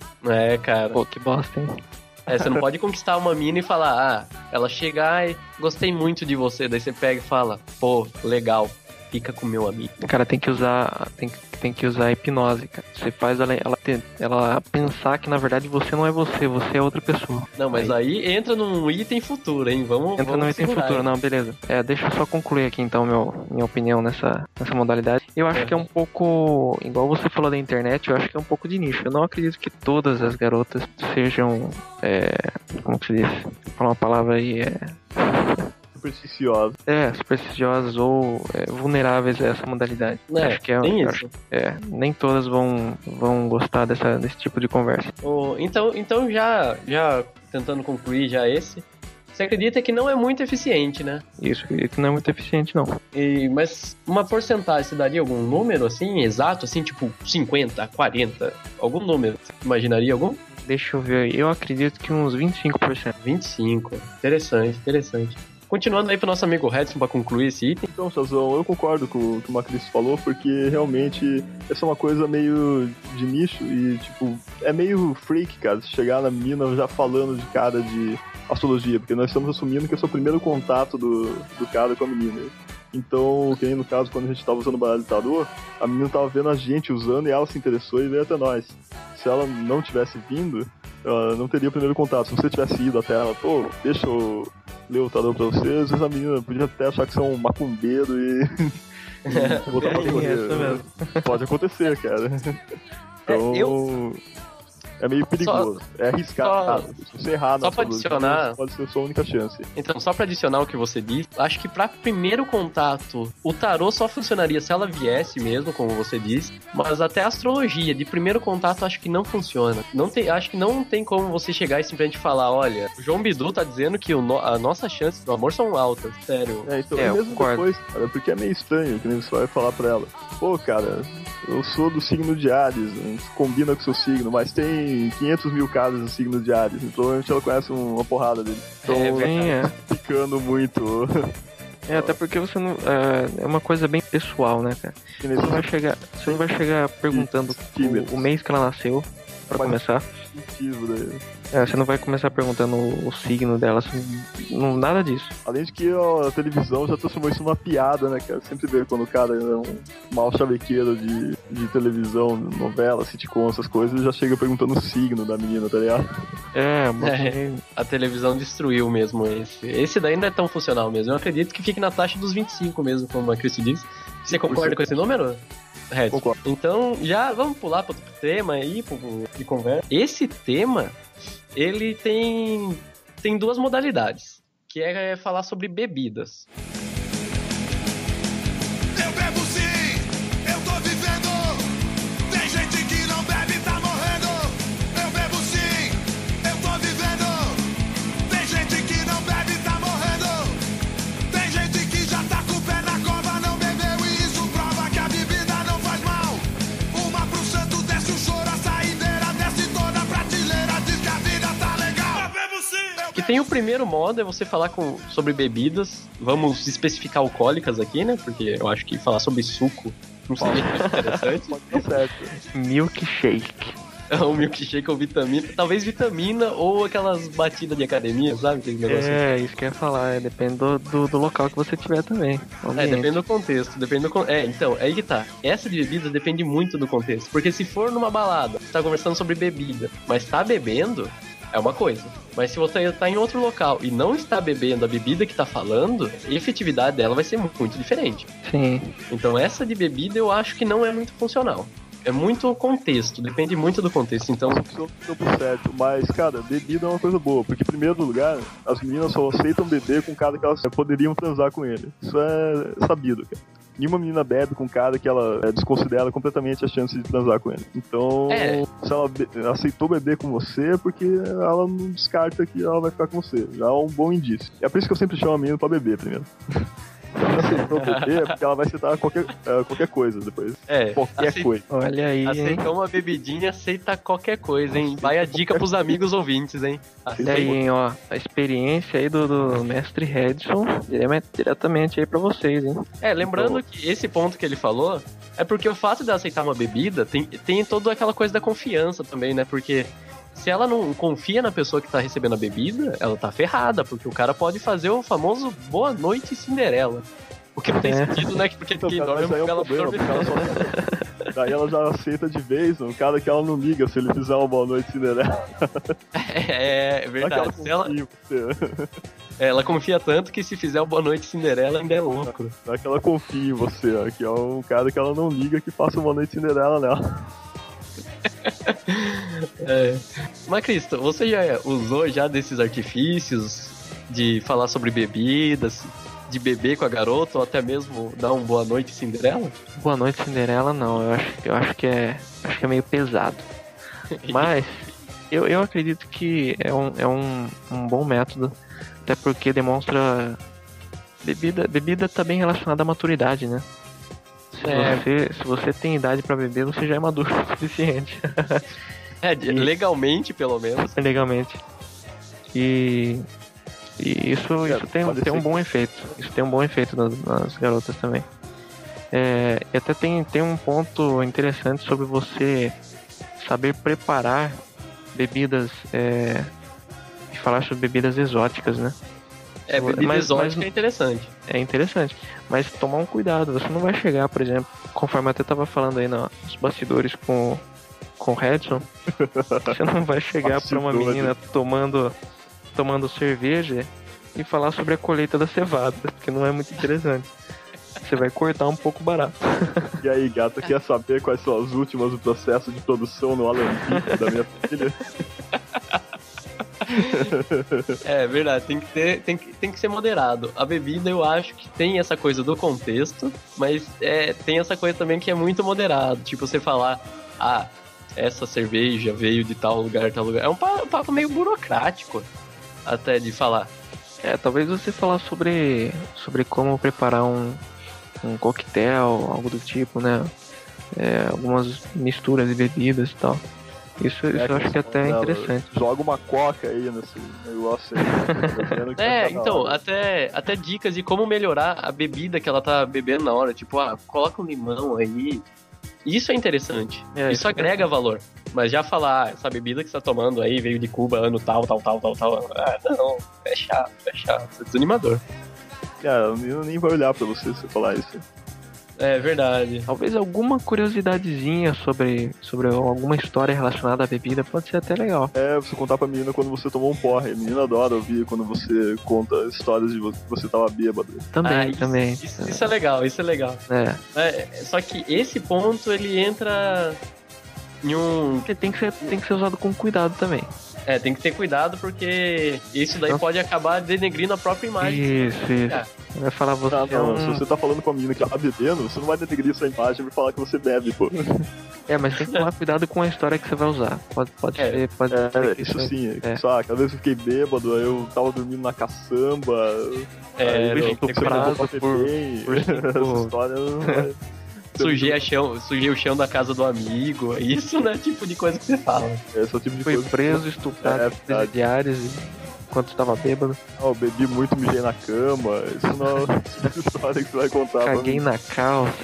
É, cara. Pô, que bosta, hein? É, você não pode conquistar uma mina e falar, ah, ela chegar e gostei muito de você. Daí você pega e fala, pô, legal, fica com meu amigo. Cara, tem que usar. Tem, que- tem que usar hipnose, cara. Você faz ela, ela, ter- ela pensar que na verdade você não é você, você é outra pessoa. Não, mas aí, entra num item futuro, hein? Vamos. Entra vamos no item segurar, futuro, hein? não, beleza. É, deixa eu só concluir aqui então meu, minha opinião nessa, nessa modalidade. Eu acho É. que é um pouco, igual você falou da internet, eu acho que é um pouco de nicho. Eu não acredito que todas as garotas sejam, é, como que se diz? Vou falar uma palavra aí, é... Supersticiosa. É, supersticiosas ou é, vulneráveis a essa modalidade. É, acho que é, tem eu isso. acho- é, nem todas vão, vão gostar dessa, desse tipo de conversa. Ô, então, então já, já tentando concluir já esse, você acredita que não é muito eficiente, né? Isso, acredito que não é muito eficiente, não. E, mas uma porcentagem, você daria algum número assim, exato, assim, tipo cinquenta, quarenta, algum número? Você imaginaria algum? Deixa eu ver aí. Eu acredito que uns vinte e cinco por cento. vinte e cinco. Interessante, interessante. Continuando aí pro nosso amigo Redson pra concluir esse item. Então, Chazão, eu concordo com o que o Macris falou, porque realmente essa é uma coisa meio de nicho e, tipo, é meio freak, cara, se chegar na mina já falando de cara de astrologia, porque nós estamos assumindo que esse é o primeiro contato do, do cara com a menina. Então, que nem no caso, quando a gente tava usando o baralho de tarô, a menina tava vendo a gente usando e ela se interessou e veio até nós. Se ela não tivesse vindo, ela não teria o primeiro contato. Se você tivesse ido até ela, pô, deixa eu ler o tarô pra vocês, às vezes a menina podia até achar que você é um macumbeiro e... e botar pra Bem correr. essa mesmo. Pode acontecer, cara. Então... É, eu- É meio perigoso, é arriscado. Se você errar só na pra astrologia, adicionar- pode ser a sua única chance. Então, só pra adicionar o que você disse, acho que pra primeiro contato, o tarô só funcionaria se ela viesse mesmo, como você disse, mas até a astrologia, de primeiro contato, acho que não funciona. Não tem, acho que não tem como você chegar e simplesmente falar, olha, o João Bidu tá dizendo que o no, a nossa chance do amor são altas, sério. É, então, É, e eu mesmo concordo. depois, cara, porque é meio estranho, que nem você vai falar pra ela. Pô, cara, eu sou do signo de Ares, né? Combina com o seu signo, mas tem quinhentos mil casos no signo de Ares, então provavelmente ela conhece uma porrada dele. Então, É, Sim, é. ficando muito... É, até porque você não. É, é uma coisa bem pessoal, né, cara? que nem Você não vai chegar, você não vai chegar perguntando o, o mês que ela nasceu, pra Mas- começar. instintivo daí. É, você não vai começar perguntando o, o signo dela, assim, não, nada disso. Além de que ó, a televisão já transformou isso numa piada, né, cara? Sempre vê quando o cara é um mau chavequeiro de, de televisão, novela, sitcom, essas coisas, ele já chega perguntando o signo da menina, tá ligado? É, mas É. A televisão destruiu mesmo esse. Esse daí não é tão funcional mesmo. Eu acredito que fique na taxa dos vinte e cinco mesmo, como a Cris disse. Você concorda com esse número? Red? Concordo. Então, já vamos pular para outro tema aí, pro- de conversa. Esse tema, ele tem, tem duas modalidades, que é falar sobre bebidas. Eu bebo sim, eu tô vivendo. Tem gente que não bebe e tá morrendo. Eu bebo sim, eu tô vivendo. Tem gente que não bebe e tá morrendo. Tem gente que já tá com o pé na cova, não bebeu e isso prova que a bebida não faz mal. Uma pro santo desce o choro, a saideira desce toda a prateleira, diz que a vida tá legal. Eu bebo sim, eu Que tem o primeiro modo, é você falar com, sobre bebidas. Vamos especificar alcoólicas aqui, né? Porque eu acho que falar sobre suco não seria muito interessante. Pode dar certo. Milkshake. Um milkshake ou vitamina. Talvez vitamina ou aquelas batidas de academia, sabe? Aquele negócio É, isso que eu ia falar. É, depende do, do, do local que você tiver também. É, depende do contexto, depende do con- É, então, é aí que tá. Essa de bebidas depende muito do contexto. Porque se for numa balada, você tá conversando sobre bebida, mas tá bebendo, é uma coisa. Mas se você tá em outro local e não está bebendo a bebida que tá falando, a efetividade dela vai ser muito diferente. Sim. Então essa de bebida eu acho que não é muito funcional. É muito o contexto, depende muito do contexto. Então, Funciona no tempo certo, mas, cara, bebida é uma coisa boa, porque, em primeiro lugar, as meninas só aceitam beber com o cara que elas poderiam transar com ele. Isso é sabido, cara. Nenhuma menina bebe com um cara que ela é, desconsidera completamente a chance de transar com ele. Então, É. se ela be- aceitou beber com você, é porque ela não descarta que ela vai ficar com você. Já é um bom indício. É por isso que eu sempre chamo a menina pra beber primeiro. Se ela aceitou beber, é porque ela vai aceitar qualquer, é, qualquer coisa depois. é, Qualquer acei- coisa. Olha aí, hein? aceitou uma bebidinha, aceita qualquer coisa, hein? Vai a dica pros amigos ouvintes, hein? Olha aí, hein, ó. A experiência aí do, do mestre Redson dire- diretamente aí pra vocês, hein? É, lembrando que esse ponto que ele falou é porque o fato de ela aceitar uma bebida tem, tem toda aquela coisa da confiança também, né? Porque se ela não confia na pessoa que tá recebendo a bebida, ela tá ferrada, porque o cara pode fazer o famoso Boa Noite Cinderela. O que não tem É. sentido, né? Porque Então, quem cara, dorme mas aí é o ela problema, dorme. porque ela só... Daí ela já aceita de vez, um cara que ela não liga se ele fizer uma boa noite Cinderela. É, é verdade. Se ela, confia em você. ela confia tanto que se fizer o Boa Noite Cinderela ainda é lucro. Não é que ela confia em você, ó, que é um cara que ela não liga que faça uma noite Cinderela nela. É. Mas, Cristo, você já usou já desses artifícios de falar sobre bebidas, de beber com a garota, ou até mesmo dar um Boa Noite Cinderela? Boa noite, Cinderela, não. Eu acho, eu acho que é. Acho que é meio pesado. Mas eu, eu acredito que é um, é um, um bom método. Até porque demonstra. Bebida, bebida tá bem relacionada à maturidade, né? Se, É. você, se você tem idade pra beber, você já é maduro o suficiente. É, de- legalmente, pelo menos. Legalmente. E. E isso, É, isso tem, pode tem um ser bom efeito. Isso tem um bom efeito nas, nas garotas também. É, e até tem, tem um ponto interessante sobre você saber preparar bebidas é, e falar sobre bebidas exóticas, né? É, bebida Mas- exótica mas- é interessante. É interessante, mas tomar um cuidado. Você não vai chegar, por exemplo, conforme eu até tava falando aí no- nos bastidores com, com o Redson, você não vai chegar pra uma Bastidores. menina tomando, tomando cerveja e falar sobre a colheita da cevada, que não é muito interessante. Você vai cortar um pouco barato. E aí, gata, quer saber quais são as últimas do processo de produção no Alambique da minha filha? É verdade, tem que, ter, tem, que, tem que ser moderado. A bebida eu acho que tem essa coisa do contexto, mas é, tem essa coisa também que é muito moderado. Tipo, você falar, ah, essa cerveja veio de tal lugar, tal lugar. É um pa- papo meio burocrático até de falar. É, talvez você falar sobre, sobre como preparar um, um coquetel, algo do tipo, né? É, algumas misturas de bebidas e tal. Isso, isso eu acho que até é Ela interessante. Joga uma coca aí nesse negócio aí. Tá vendo que vai É, ficar da então, hora. até, até dicas de como melhorar a bebida que ela tá bebendo na hora. Tipo, ah, coloca um limão aí. Isso é interessante. É, isso isso é agrega valor. Mas já falar, ah, essa bebida que você tá tomando aí veio de Cuba, ano tal, tal, tal, tal, tal. Ah, não, é chato, é chato. É desanimador. Cara, o menino nem vai olhar pra você se você falar isso. É verdade. Talvez alguma curiosidadezinha sobre, sobre alguma história relacionada à bebida pode ser até legal. É, você contar pra menina quando você tomou um porre. A menina adora ouvir quando você conta histórias de vo- que você tava bêbado. Também, Ah, isso, também. Isso, isso é legal, isso é legal. É. É, só que esse ponto ele entra em um. Porque tem que ser, tem que ser usado com cuidado também. É, tem que ter cuidado porque isso daí Não. pode acabar denegrindo a própria imagem. Isso, isso. Ah. Vai falar você Ah, é não, um... se você tá falando com a menina que tá bebendo, você não vai denegrir sua imagem e falar que você bebe, pô. É, mas tem que tomar cuidado com a história que você vai usar. Pode, pode É, ser, pode É, ser que isso sim, É. saca? Às vezes eu fiquei bêbado, aí eu tava dormindo na caçamba, É, aí não, eu tô tem precisando prazo bater por- bem. por cinco- Essa história não vai... Sujei, a chão, sujei o chão da casa do amigo. Isso não é tipo de coisa que você fala. Esse é o tipo de Foi coisa que- preso, estuprado É, por verdade. presidiários. enquanto estava bêbado. Ah, eu bebi muito, mijei na cama. Isso não é a história que você vai contar. Caguei na calça.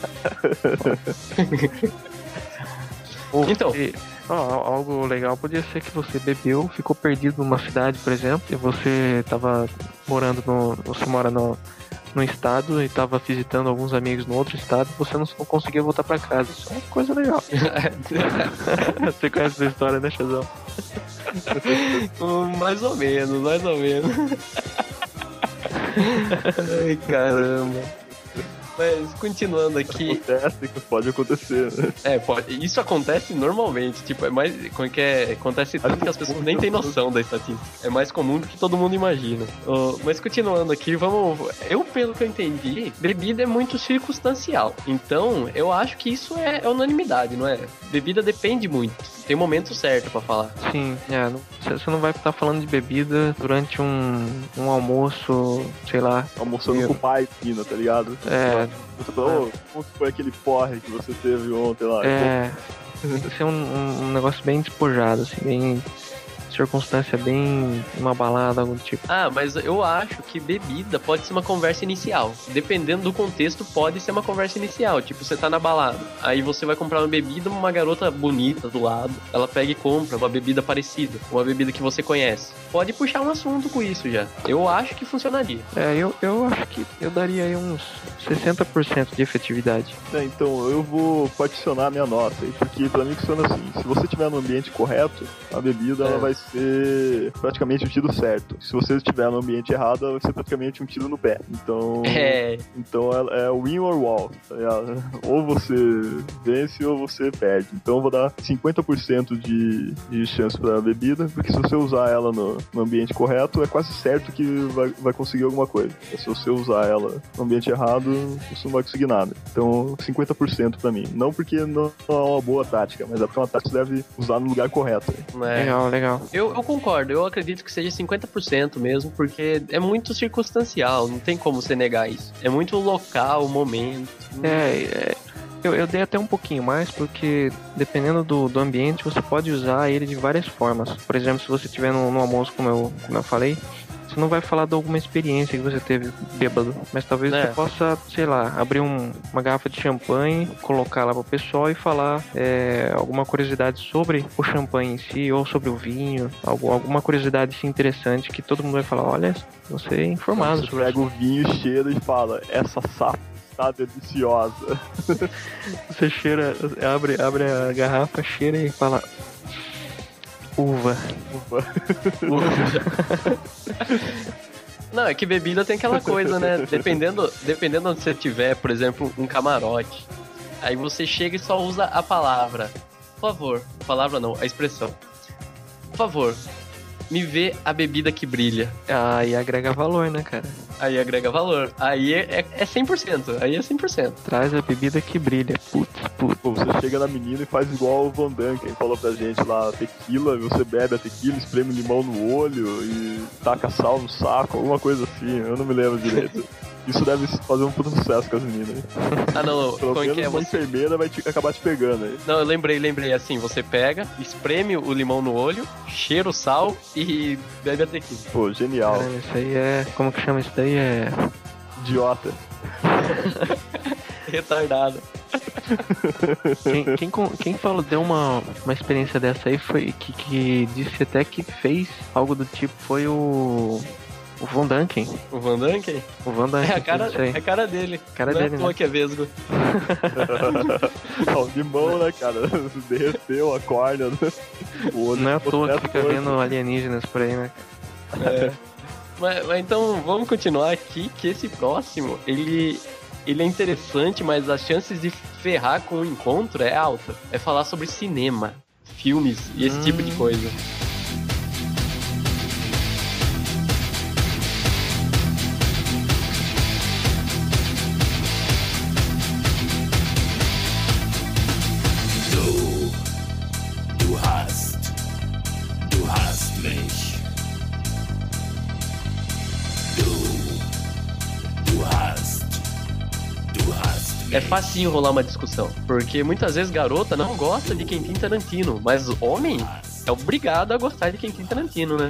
Ou Então. você- ó, algo legal podia ser que você bebeu, ficou perdido numa cidade, por exemplo, e você tava morando no. Você mora no, no estado e tava visitando alguns amigos no outro estado e você não, não conseguia voltar pra casa. Isso é uma coisa legal. Você conhece essa história, né, Chazão? Hum, mais ou menos, mais ou menos. Ai, caramba. Mas continuando aqui. Acontece que pode acontecer, né? É, pode, isso acontece normalmente, tipo, é mais. Como é que é? Acontece tanto que as pessoas nem têm noção da estatística. É mais comum do que todo mundo imagina. Oh, mas continuando aqui, vamos. Eu, pelo que eu entendi, bebida é muito circunstancial. Então, eu acho que isso é, é unanimidade, não é? Bebida depende muito. Tem um momento certo pra falar. Sim, é, não- você não vai estar falando de bebida durante um, um almoço, sei lá. Almoçando Eu- com o pai, Pina, tá ligado? É, Você fala, ô, como foi aquele porre que você teve ontem lá? é. Tem que ser um, um- um negócio bem despojado, assim, bem. Circunstância bem. Uma balada, algum tipo. Ah, mas eu acho que bebida pode ser uma conversa inicial. Dependendo do contexto, pode ser uma conversa inicial. Tipo, você tá na balada, aí você vai comprar uma bebida, uma garota bonita do lado, ela pega e compra uma bebida parecida, uma bebida que você conhece. Pode puxar um assunto com isso já. Eu acho que funcionaria. É, eu, eu acho que eu daria aí uns sessenta por cento de efetividade. É, então, eu vou particionar a minha nota aí, porque pra mim funciona assim, se você estiver no ambiente correto, a bebida É. ela vai ser praticamente um tiro certo. Se você estiver no ambiente errado, ela vai ser praticamente um tiro no pé. Então, É. então é, é win or wall, tá ligado? Ou você vence ou você perde. Então eu vou dar cinquenta por cento de, de chance pra bebida, porque se você usar ela no, no ambiente correto, é quase certo que vai, vai conseguir alguma coisa. Se você usar ela no ambiente errado, você não vai conseguir nada. Então, cinquenta por cento pra mim. Não porque não é uma boa tática, mas é porque é uma tática que você deve usar no lugar correto. É. Legal, legal. Eu, eu concordo, eu acredito que seja cinquenta por cento mesmo, porque é muito circunstancial, não tem como você negar isso. É muito local, momento. É, é, eu, eu dei até um pouquinho mais, porque dependendo do, do ambiente, você pode usar ele de várias formas. Por exemplo, se você estiver no, no almoço, como eu, como eu falei, você não vai falar de alguma experiência que você teve bêbado, mas talvez É. você possa, sei lá, abrir um- uma garrafa de champanhe, colocar lá pro pessoal e falar é, alguma curiosidade sobre o champanhe em si, ou sobre o vinho, algo, alguma curiosidade assim, interessante que todo mundo vai falar, olha, você é informado Você sobre pega o vinho, cheira e fala, essa safa está deliciosa. Você cheira, abre, abre a garrafa, cheira e fala. Uva. Não, é que bebida tem aquela coisa, né? Dependendo, dependendo onde você tiver, por exemplo, um camarote, aí você chega e só usa a palavra. Por favor, palavra não, a expressão. Por favor, me vê a bebida que brilha. Aí agrega valor, né, cara? Aí agrega valor. Aí é, é, é cem por cento. Aí é cem por cento. Traz a bebida que brilha. Putz, putz. Pô, você chega na menina e faz igual o Van Damme, que falou pra gente lá, tequila, você bebe a tequila, espreme limão no olho e taca sal no saco, alguma coisa assim, eu não me lembro direito. Isso deve fazer um puto sucesso com as meninas. Ah, não, não. Pelo Como é menos que é uma você? enfermeira vai te, acabar te pegando aí. Não, eu lembrei, lembrei. Assim, você pega, espreme o limão no olho, cheira o sal e bebe a tequila. Pô, genial. Caramba, isso aí é. Como que chama isso daí? É. Idiota. Retardado. Quem, quem, con- quem falou, deu uma, uma experiência dessa aí foi que, que disse até que fez algo do tipo foi o. O Van Duncan. O Van Duncan? O Van Duncan. É a cara, isso aí. é a cara dele. Cara Não é dele, à toa né? que é vesgo. Ó, o limão, né, cara? Derreteu a córnea. né? O olho Não é à ficou toa que fica torto. vendo alienígenas por aí, né? É. Mas, mas então, vamos continuar aqui, que esse próximo, ele, ele é interessante, mas as chances de ferrar com o encontro é alta. É falar sobre cinema, filmes e esse Hum. tipo de coisa. Du hast, du hast mich. Du, du hast, du hast mich. É facinho rolar uma discussão, porque muitas vezes garota não gosta de Quentin Tarantino, mas homem é obrigado a gostar de Quentin Tarantino, né?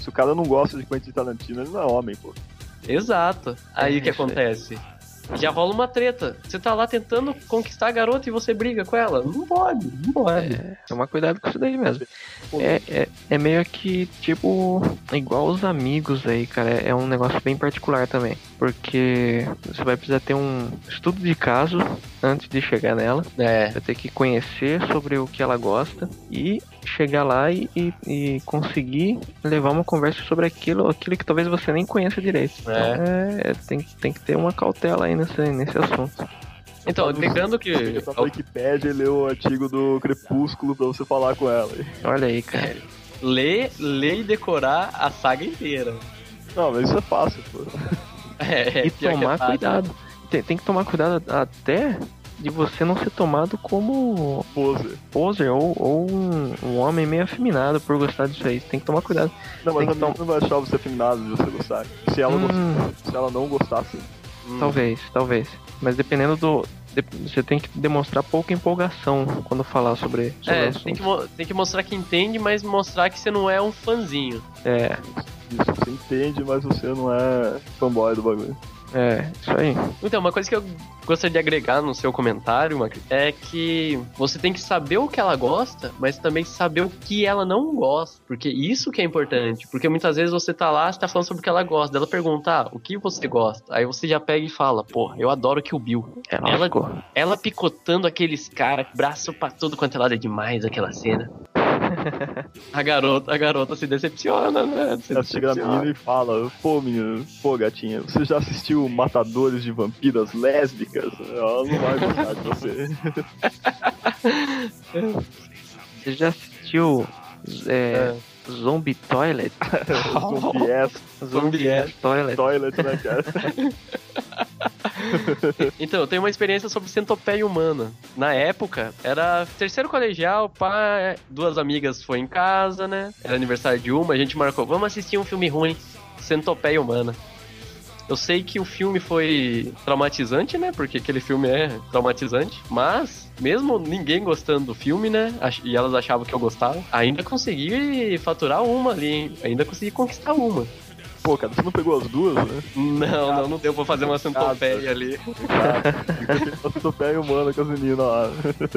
Se o cara não gosta de Quentin Tarantino, ele não é homem, pô. Exato. Aí o que isso aí. acontece? Já rola uma treta. Você tá lá tentando conquistar a garota e você briga com ela. Não pode, não pode. É, tomar cuidado com isso daí mesmo. É, é, é meio que, tipo, igual os amigos aí, cara. É, é um negócio bem particular também. Porque você vai precisar ter um estudo de caso antes de chegar nela. É. Vai ter que conhecer sobre o que ela gosta e chegar lá e, e, e conseguir levar uma conversa sobre aquilo, aquilo que talvez você nem conheça direito. Então, é, tem, tem que ter uma cautela aí nesse, nesse assunto. Então, lembrando que. Você tá na Wikipédia e lê o artigo do Crepúsculo pra você falar com ela. Olha aí, cara. Ler, ler e decorar a saga inteira. Não, mas isso é fácil, pô. É, E pior que é tomar fácil. cuidado. Tem, tem que tomar cuidado até de você não ser tomado como Poser. poser ou, ou um, um homem meio afeminado por gostar disso aí. Tem que tomar cuidado. Não, mas Tem a que menina não vai achar você afeminado de você gostar. Se ela, Hum. gost... Se ela não gostasse. Hum. Talvez, talvez. Mas dependendo do... de- Você tem que demonstrar pouca empolgação quando falar sobre, sobre É, o você tem que, assunto. mo- tem que mostrar que entende, mas mostrar que você não é um fãzinho. É, Isso, você entende, mas você não é fanboy do bagulho. é, isso aí. Então, uma coisa que eu gostaria de agregar no seu comentário, Macri, é que você tem que saber o que ela gosta, mas também saber o que ela não gosta. Porque isso que é importante. Porque muitas vezes você tá lá, você tá falando sobre o que ela gosta. Ela pergunta, ah, o que você gosta? Aí você já pega e fala, pô, eu adoro Kill Bill. Ela Ela, ficou. ela picotando aqueles caras, braço pra tudo quanto é lado, é demais aquela cena. A garota, a garota se decepciona, né? Se Ela chega na decepciona. menina e fala, pô menina, pô gatinha, você já assistiu Matadores de Vampiras Lésbicas? Ela não vai gostar de você. Você já assistiu é, Zombie Toilet? Zombie ass Zombie ass. Toilet. toilet, né, cara? Então, eu tenho uma experiência sobre centopeia humana. Na época, era terceiro colegial, pá, duas amigas foi em casa, né? Era aniversário de uma, a gente marcou, vamos assistir um filme ruim, Centopeia Humana. Eu sei que o filme foi traumatizante, né? Porque aquele filme é traumatizante. Mas, mesmo ninguém gostando do filme, né? ach- E elas achavam que eu gostava, ainda consegui faturar uma ali, hein? Ainda consegui conquistar uma. Pô, cara, você não pegou as duas, né? Não, não, não deu pra fazer uma centopeia ali. Cara, você pega humana com as meninas lá.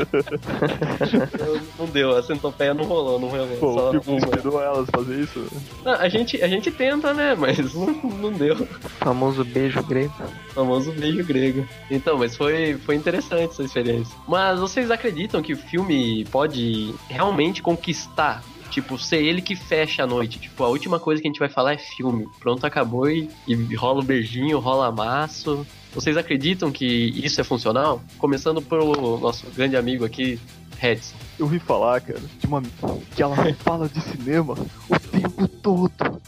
Não, não deu, a centopeia não rolou, não rolou. Pô, Só o filme uma. inspirou elas a fazer isso? Não, a, gente, a gente tenta, né? Mas não, não deu. Famoso beijo grego. O famoso beijo grego. Então, mas foi, foi interessante essa experiência. Mas vocês acreditam que o filme pode realmente conquistar? Tipo, ser ele que fecha a noite. Tipo, a última coisa que a gente vai falar é filme. Pronto, acabou e, e rola o beijinho, rola amasso. Vocês acreditam que isso é funcional? Começando pelo nosso grande amigo aqui, Redson. Eu ouvi falar, cara, de uma que ela fala de cinema o tempo todo.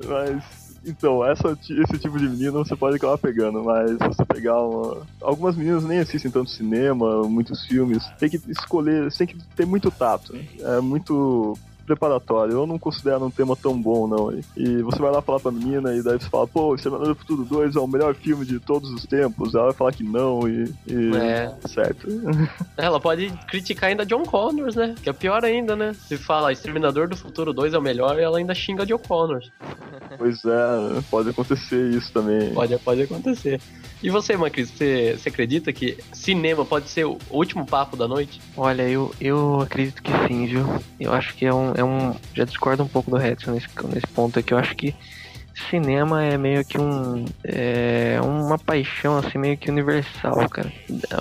Mas, então, essa, esse tipo de menina você pode acabar pegando, mas se você pegar uma... Algumas meninas nem assistem tanto cinema, muitos filmes. Tem que escolher, tem que ter muito tato. Né? É muito preparatório. Eu não considero um tema tão bom, não. E, e você vai lá falar pra menina e daí você fala, pô, Exterminador do Futuro dois é o melhor filme de todos os tempos. Ela vai falar que não e... e... É. Certo. Ela pode criticar ainda John Connors, né? Que é pior ainda, né? Se fala Exterminador do Futuro dois é o melhor, ela ainda xinga John Connors. Pois é, pode acontecer isso também. Pode, pode acontecer. E você, Macris, você, você acredita que cinema pode ser o último papo da noite? Olha, eu, eu acredito que sim, viu? Eu acho que é um, é um... Já discordo um pouco do Redson nesse, nesse ponto aqui. Eu acho que cinema é meio que um... É uma paixão, assim, meio que universal, cara.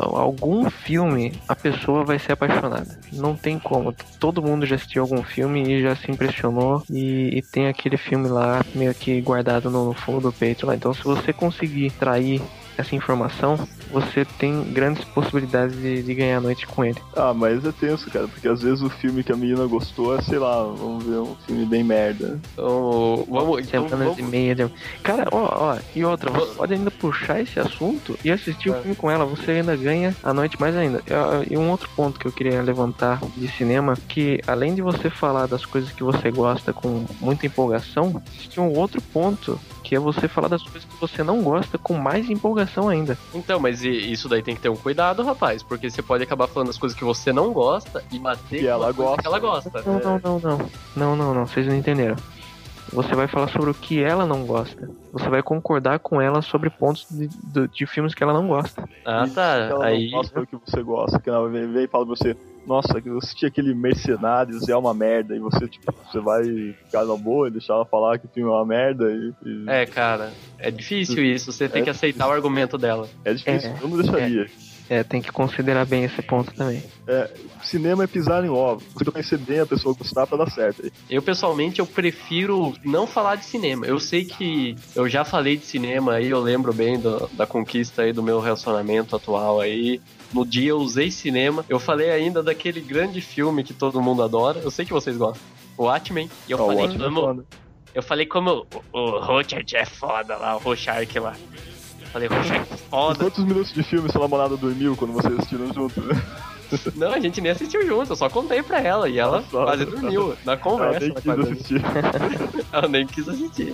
Algum filme, a pessoa vai ser apaixonada. Não tem como. Todo mundo já assistiu algum filme e já se impressionou. E, e tem aquele filme lá, meio que guardado no, no fundo do peito lá. Então, se você conseguir trair essa informação, você tem grandes possibilidades de, de ganhar a noite com ele. Ah, mas é tenso, cara, porque às vezes o filme que a menina gostou é, sei lá, vamos ver, um filme bem merda. Então, vamos... Então, Semanas vamos... e meia de... Cara, ó, ó, e outra, você pode ainda puxar esse assunto e assistir o filme com ela, você ainda ganha a noite mais ainda. E um outro ponto que eu queria levantar de cinema, que além de você falar das coisas que você gosta com muita empolgação, existe um outro ponto, que é você falar das coisas que você não gosta com mais empolgação ainda. Então, mas e- isso daí tem que ter um cuidado, rapaz, porque você pode acabar falando as coisas que você não gosta e bater E com ela uma coisa gosta. que ela gosta. Não, não, não, não. Não, não, não, vocês não entenderam. você vai falar sobre o que ela não gosta. Você vai concordar com ela sobre pontos de, de, de filmes que ela não gosta. Ah, E tá. ela Aí. não gosta do que você gosta, que ela vem, vem e fala pra você, nossa, que eu assisti aquele Mercenários e é uma merda, e você, tipo, você vai ficar na boa e deixar ela falar que o filme é uma merda e... e... É, cara, é difícil isso. Você tem que aceitar o argumento dela. É difícil, É, eu não deixaria. É, tem que considerar bem esse ponto também. É, cinema é pisar em ovos. Você tem que conhecer bem a pessoa que gostar pra dar certo. Aí. Eu, pessoalmente, eu prefiro não falar de cinema. Eu sei que eu já falei de cinema aí, eu lembro bem do, da conquista aí do meu relacionamento atual aí. No dia eu usei cinema. Eu falei ainda daquele grande filme que todo mundo adora. Eu sei que vocês gostam. O Watchmen. E eu Ó, o falei Watchmen é como... foda. Eu falei como o, o Rochard é foda lá, o Rorschach lá. Falei, Rorschach é foda. Quantos minutos de filme sua namorada dormiu quando vocês assistiram junto? Não, a gente nem assistiu junto, eu só contei pra ela e ela Nossa, quase ela- dormiu na Ela conversa. nem ela quis quase dormiu. assistir. Ela nem quis assistir.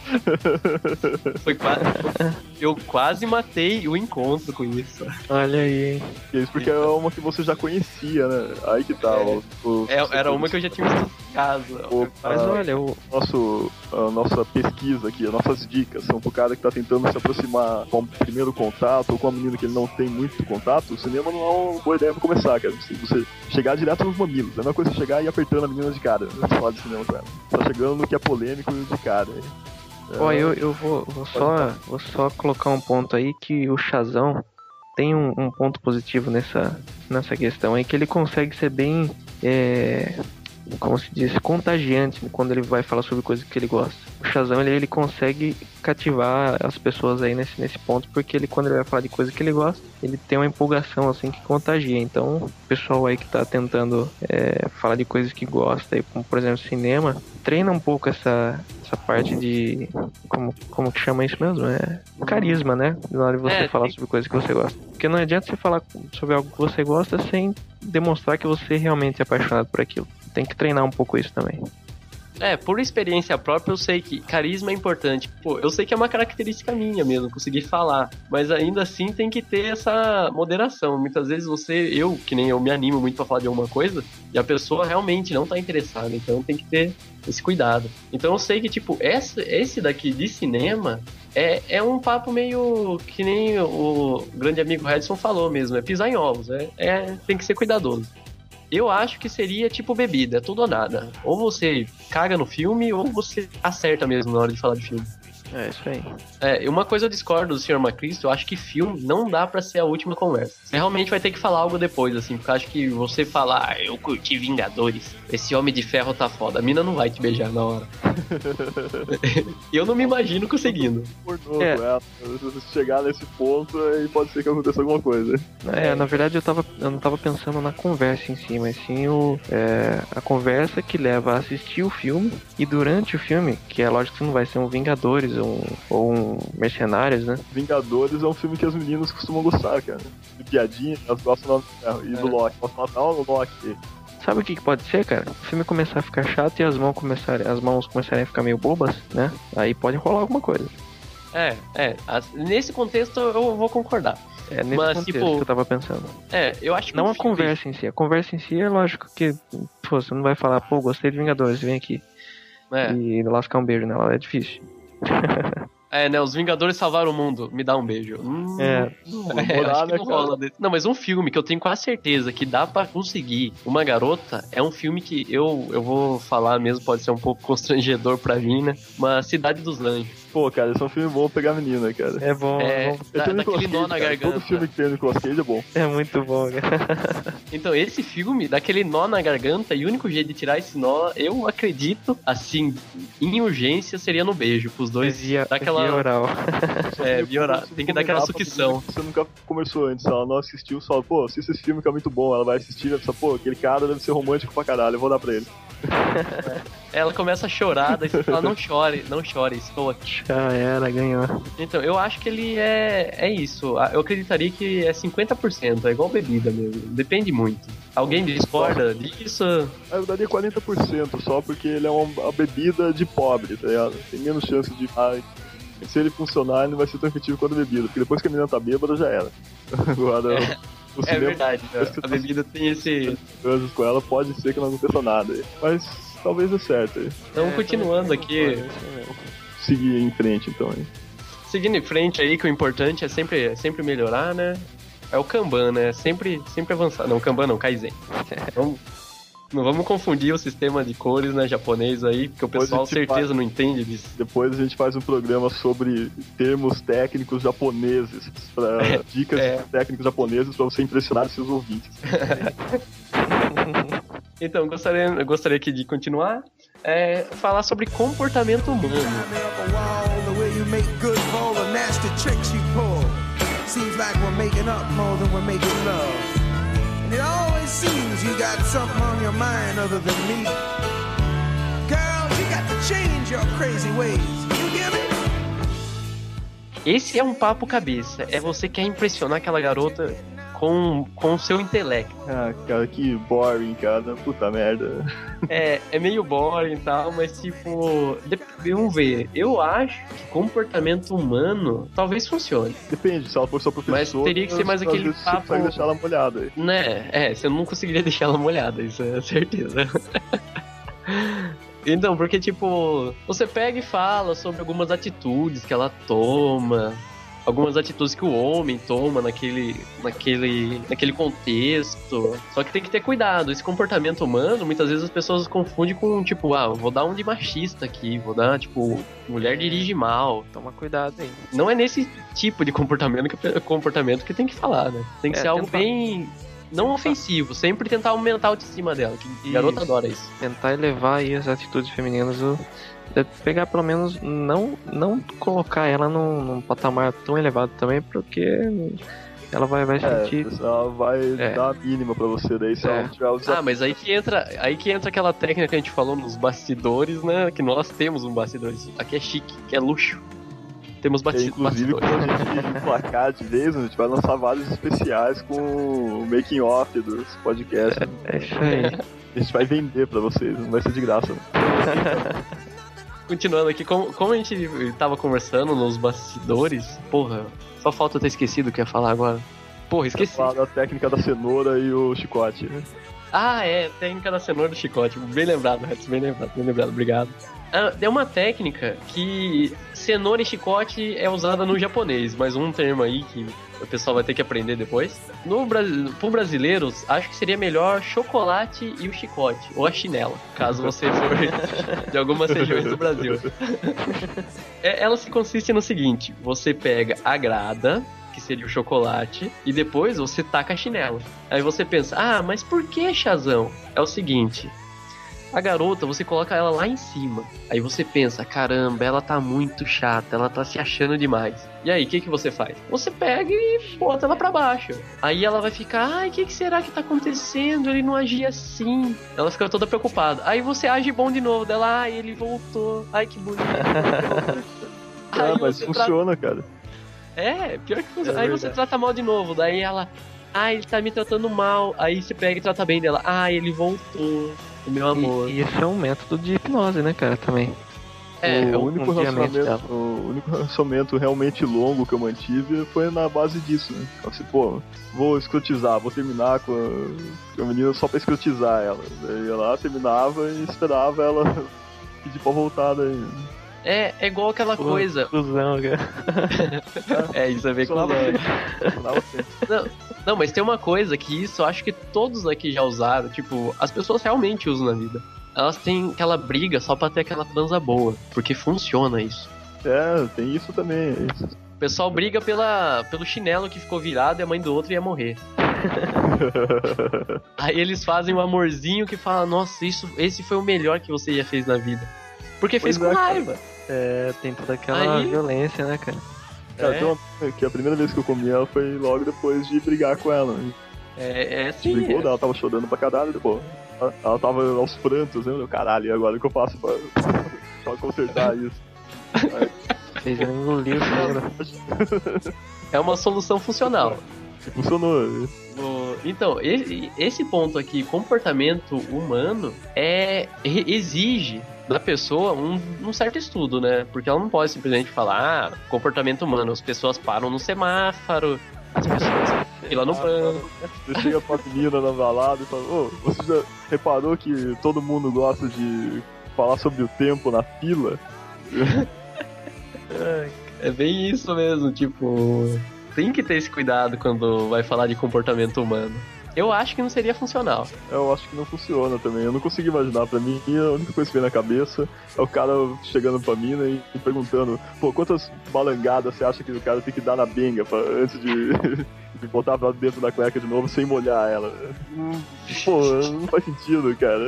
Foi quase. Eu quase matei o encontro com isso. Olha aí, hein? Isso porque é uma que você já conhecia, né? Aí que tá. O, o- É, era uma que eu já tinha visto em casa. o- Mas a- olha, o, nosso, a nossa pesquisa aqui, as nossas dicas são pro cara que tá tentando se aproximar com o primeiro contato ou com a menina que ele não tem muito contato. O cinema não é uma boa ideia pra começar, cara. Se você chegar direto nos mamilos, é a mesma coisa que você chegar e ir apertando a menina de cara, né? Falar de cinema com ela. Tá chegando no que é polêmico de cara. hein? É, ó, eu, eu vou, vou, só, vou só colocar um ponto aí que o Shazam tem um, um ponto positivo nessa, nessa questão aí, que ele consegue ser bem, é, como se diz, contagiante quando ele vai falar sobre coisas que ele gosta. O Shazam, ele, ele consegue cativar as pessoas aí nesse, nesse ponto, porque ele, quando ele vai falar de coisa que ele gosta, ele tem uma empolgação assim que contagia. Então, o pessoal aí que tá tentando é, falar de coisas que gosta, aí, como por exemplo cinema, treina um pouco essa, essa parte de, como, como que chama isso mesmo? É carisma, né? Na hora de você É, falar tem- sobre coisas que você gosta. Porque não adianta você falar sobre algo que você gosta sem demonstrar que você realmente é apaixonado por aquilo. Tem que treinar um pouco isso também. É, por experiência própria, eu sei que carisma é importante. Pô, eu sei que é uma característica minha mesmo, conseguir falar. Mas ainda assim tem que ter essa moderação. Muitas vezes você, eu, que nem eu, me animo muito pra falar de alguma coisa, e a pessoa realmente não tá interessada. Então tem que ter esse cuidado. Então eu sei que, tipo, esse, esse daqui de cinema é, é um papo meio que nem o grande amigo Redson falou mesmo. É pisar em ovos. É, é, tem que ser cuidadoso. Eu acho que seria tipo bebida, é tudo ou nada. Ou você caga no filme, ou você acerta mesmo na hora de falar de filme. É isso aí. É, uma coisa eu discordo do senhor Macristo, eu acho que filme não dá pra ser a última conversa. Você realmente vai ter que falar algo depois, assim, porque eu acho que você falar, ah, eu curti Vingadores, esse Homem de Ferro tá foda, a mina não vai te beijar na hora. Eu não me imagino conseguindo. pornô É. com ela. Se você chegar nesse ponto, aí pode ser que aconteça alguma coisa. É, na verdade eu, tava, eu não tava pensando na conversa em si, mas sim o, é, a conversa que leva a assistir o filme e durante o filme, que é lógico que não vai ser um Vingadores ou um, ou um Mercenários, né? Vingadores é um filme que as meninas costumam gostar, cara. De piadinha, elas gostam do, e do É. Loki. Posso matar o Loki. Sabe o que, que pode ser, cara? O filme começar a ficar chato e as mãos começarem, as mãos começarem a ficar meio bobas, né? Aí pode rolar alguma coisa. É, é, as- nesse contexto eu vou concordar. É nesse Mas, contexto tipo, que eu tava pensando. É, eu acho que Não um a filme- conversa em si. A conversa em si é lógico que, pô, você não vai falar, pô, gostei de Vingadores, vem aqui. É, E lascar um beijo nela, é difícil. é, né, os Vingadores salvaram o mundo, me dá um beijo. Hum, É, É, Morar, acho que né, não cara? rola desse. Não, mas um filme que eu tenho quase certeza que dá pra conseguir uma garota é um filme que eu, eu vou falar mesmo, pode ser um pouco constrangedor pra mim, né? Uma Cidade dos Anjos. Pô, cara, esse é um filme bom pra pegar menina, cara. é bom, É, é bom. É da- tem o Nicolas daquele nó Cage, na cara. garganta. Todo filme que tem o Nicolas Cage é bom. É muito bom, cara. Então, esse filme, daquele nó na garganta, e o único jeito de tirar esse nó, eu acredito, assim, em urgência, seria no beijo, pros dois. Via, daquela. via oral. É, viorar. Tem que dar aquela sucção. Você nunca conversou antes, ela não assistiu, só, pô, assista esse filme que é muito bom. Ela vai assistir e vai pensar, pô, aquele cara deve ser romântico pra caralho, eu vou dar pra ele. Ela começa a chorar, daí você fala, não chore, não chore, estou aqui. Já era, ganhou. Então, eu acho que ele é, é isso. Eu acreditaria que é cinquenta por cento, é igual bebida mesmo. Depende muito. Alguém discorda disso? Aí eu daria quarenta por cento só porque ele é uma, uma bebida de pobre, tá ligado? Tem menos chance de. Ah, se ele funcionar, ele não vai ser tão efetivo quanto a bebida, porque depois que a menina tá bêbada, já era. Agora, É, o É cinema, verdade, né? Parece que A tá- bebida tem esse. coisas com ela, pode ser que não aconteça nada. Mas talvez dê certo. aí. Então, É, continuando também aqui, concordo, isso mesmo. Seguir em frente, então. Aí. seguindo em frente aí, que o importante é sempre, é sempre melhorar, né? É o Kanban, né? Sempre, sempre avançar. Não, Kanban não, Kaizen. Vamos, não vamos confundir o sistema de cores, né, japonês aí, porque o Depois pessoal a gente certeza faz- não entende disso. Depois a gente faz um programa sobre termos técnicos japoneses, pra, dicas é. técnicos japoneses para você impressionar seus ouvintes. Então, gostaria, eu gostaria aqui de continuar, é, falar sobre comportamento humano. Climbing up a wall, the way you make good for all the nasty tricks you pull. Seems like we're making up more than we're making love. And it always seems you got something on your mind other than me. Girl, you got to change your crazy ways. You hear me? Esse é um papo cabeça, é você quer impressionar aquela garota com com o seu intelecto. Ah, cara, que boring, cara. Puta merda. É, é meio boring e tal, mas tipo, de- vamos ver, eu acho que comportamento humano talvez funcione, Depende, se ela for sua professora... Mas teria que ser mais às aquele vezes papo- Você consegue deixar ela molhada aí. né? É, você não conseguiria deixar ela molhada, isso é certeza. Então, porque tipo, você pega e fala sobre algumas atitudes que ela toma, algumas atitudes que o homem toma naquele, naquele, naquele contexto. Só que tem que ter cuidado. Esse comportamento humano, muitas vezes as pessoas confundem com, tipo, ah, vou dar um de machista aqui, vou dar, tipo, mulher dirige mal. Toma cuidado aí. Não é nesse tipo de comportamento que, comportamento que tem que falar, né? Tem que É, ser algo tentar- bem... não ofensivo, sempre tentar aumentar a autoestima dela, que Isso. garota adora isso. Tentar elevar aí as atitudes femininas, o- de pegar pelo menos, não, não colocar ela num, num patamar tão elevado também, porque ela vai, vai É, sentir. ela vai É. dar a mínima pra você, daí se É. ela não tiver os Ah, mas aí que entra, aí que entra aquela técnica que a gente falou nos bastidores, né? Que nós temos um bastidores. Aqui é chique, que é luxo. Temos É, basti- inclusive, bastidores. quando a gente emplacar de vez, a gente vai lançar vários especiais com o making off dos podcasts. É isso aí. A gente vai vender pra vocês, não vai ser de graça. Né? Continuando aqui, como, como a gente tava conversando nos bastidores, porra, só falta eu ter esquecido o que eu ia falar agora. Porra, esqueci. Falar da técnica da cenoura e o chicote. né? Ah, é, técnica da cenoura do chicote. Bem lembrado, Rex, bem lembrado, bem lembrado, obrigado. Ah, é uma técnica que cenoura e chicote é usada no japonês, mas um termo aí que o pessoal vai ter que aprender depois. No Brasil, pro brasileiros, acho que seria melhor chocolate e o chicote, ou a chinela, caso você for de algumas regiões do Brasil. É, ela se consiste no seguinte: você pega a grada, que seria o chocolate, e depois você taca a chinela. Aí você pensa, ah, mas por que, Chazão? É o seguinte, a garota, você coloca ela lá em cima. Aí você pensa, caramba, ela tá muito chata, ela tá se achando demais. E aí, o que que você faz? Você pega e bota ela pra baixo. Aí ela vai ficar, ai, o que que será que tá acontecendo? Ele não agia assim. Ela fica toda preocupada. Aí você age bom de novo, dela, ai, ele voltou. Ai, que bonito. Aí Ah, mas você trata- funciona, cara. É, pior que funciona. É Aí você verdade. trata mal de novo, daí ela, ah, ele tá me tratando mal. Aí você pega e trata bem dela, ah, ele voltou, o meu amor. E, e esse é um método de hipnose, né, cara, também. É, o, é um- único um diamante relacionamento, o único relacionamento realmente longo que eu mantive foi na base disso, né? Assim, pô, vou escrotizar, vou terminar com a, com a menina só pra escrotizar ela. Daí ia lá, terminava e esperava ela pedir pra voltar daí. é, é igual aquela coisa. Cusão, cara. É, isso é bem Funcionava cuzão. sempre. Funcionava sempre. Não, mas tem uma coisa que isso eu acho que todos aqui já usaram, tipo, as pessoas realmente usam na vida. Elas têm aquela briga só pra ter aquela transa boa, porque funciona isso. É, tem isso também. é isso. O pessoal briga pela, pelo chinelo que ficou virado e a mãe do outro ia morrer. Aí eles fazem um amorzinho que fala, nossa, isso, esse foi o melhor que você já fez na vida. Porque fez Pois com é, cara. raiva. É, tem toda aquela Aí- violência, né, cara? Cara, É. tem uma, que a primeira vez que eu comi ela foi logo depois de brigar com ela. Né? É, é A assim. gente brigou, ela tava chorando pra caralho, depois. Ela, ela tava aos prantos, né? Eu, caralho, e agora o que eu faço pra, pra consertar isso? Vocês já engoliram o choro. É uma solução funcional. Funcionou. O- Então, e- esse ponto aqui, comportamento humano, é e- exige da pessoa um, um certo estudo, né? Porque ela não pode simplesmente falar, ah, comportamento humano, as pessoas param no semáforo, as pessoas fila no banco. Você chega pra menina na balada e fala, ô, você já reparou que todo mundo gosta de falar sobre o tempo na fila? É bem isso mesmo, tipo... Tem que ter esse cuidado quando vai falar de comportamento humano. Eu acho que não seria funcional. Eu acho que não funciona também. Eu não consigo imaginar. Pra mim, a única coisa que vem na cabeça é o cara chegando pra mina e perguntando, pô, quantas balangadas você acha que o cara tem que dar na benga pra, antes de, de botar pra dentro da cueca de novo sem molhar ela? Pô, não faz sentido, cara.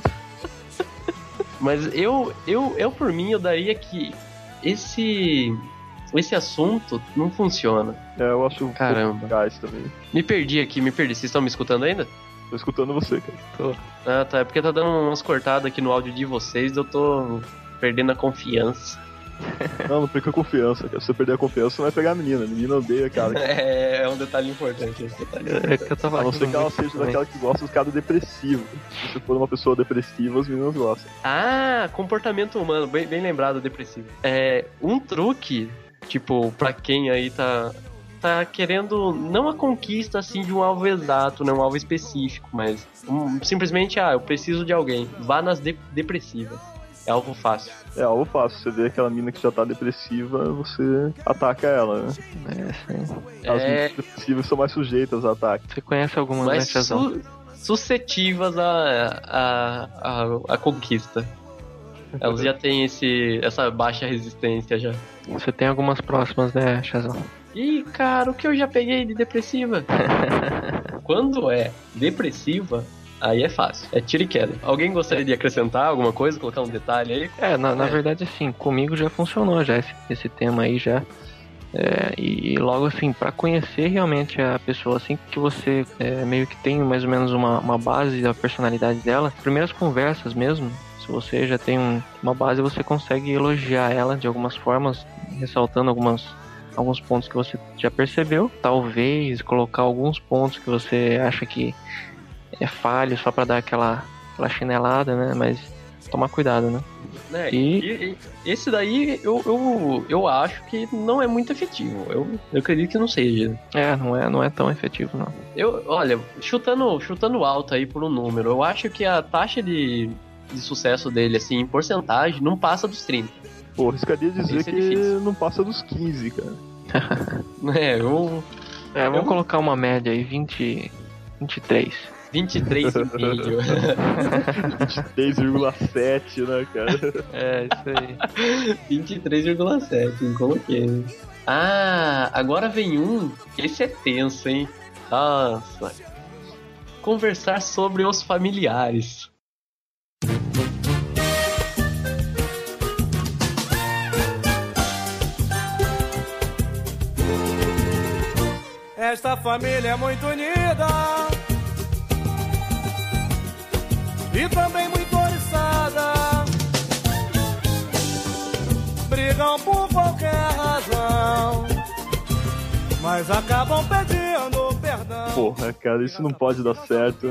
Mas eu, eu, eu por mim, eu daria que esse... Esse assunto não funciona. É, eu acho um Caramba. pouco gás também. Me perdi aqui, me perdi. Vocês estão me escutando ainda? Tô escutando você, cara. Tô. Ah, tá. É porque tá dando umas cortadas aqui no áudio de vocês, eu tô perdendo a confiança. Não, não perca a confiança, cara. Se você perder a confiança, você vai pegar a menina. A menina odeia, cara. É, é um detalhe importante esse detalhe. É que eu tava A não ser que ela seja também. daquela que gosta dos caras depressivos. Se você for uma pessoa depressiva, as meninas gostam. Ah, comportamento humano, bem, bem lembrado, depressivo. É, um truque, tipo, pra quem aí tá, tá querendo, não a conquista, assim, de um alvo exato, não um alvo específico, mas um, simplesmente, ah, eu preciso de alguém. Vá nas de- depressivas. É algo fácil. É algo fácil. Você vê aquela mina que já tá depressiva, você ataca ela, né? É, sim. As É, meninas depressivas são mais sujeitas a ataque. Você conhece algumas, né, mas Chazão? su- suscetivas à a, a, a conquista. Elas já têm esse, essa baixa resistência já. Você tem algumas próximas, né, Chazão? Ih, cara, o que eu já peguei de depressiva? Quando é depressiva, aí é fácil. É tiro e queda. Alguém gostaria de acrescentar alguma coisa? Colocar um detalhe aí? É, na, na É. verdade, assim, comigo já funcionou já esse, esse tema aí já. É, e logo assim, pra conhecer realmente a pessoa, assim que você é, meio que tem mais ou menos uma, uma base da personalidade dela, primeiras conversas mesmo, se você já tem um- uma base, você consegue elogiar ela de algumas formas, ressaltando algumas, alguns pontos que você já percebeu. Talvez colocar alguns pontos que você acha que é falho só pra dar aquela, aquela chinelada, né? Mas tomar cuidado, né? Né? E- E, e esse daí eu, eu, eu acho que não é muito efetivo. Eu, eu acredito que não seja. É, não é, não é tão efetivo, não. Eu, olha, chutando, chutando alto aí por um número, eu acho que a taxa de, de sucesso dele, assim, em porcentagem, não passa dos trinta. Pô, arriscaria dizer Isso é que difícil. não passa dos quinze, cara. É, eu. É, vamos Eu- colocar uma média aí, vinte, vinte e três. vinte e três e meio. vinte e três vírgula sete, né, cara? É, isso aí. vinte e três vírgula sete, coloquei. Ah, agora vem um. Esse é tenso, hein? Nossa. Conversar sobre os familiares. Esta família é muito unida e também muito oriçada. Brigam por qualquer razão, mas acabam pedindo perdão. Porra, cara, isso não pode dar certo.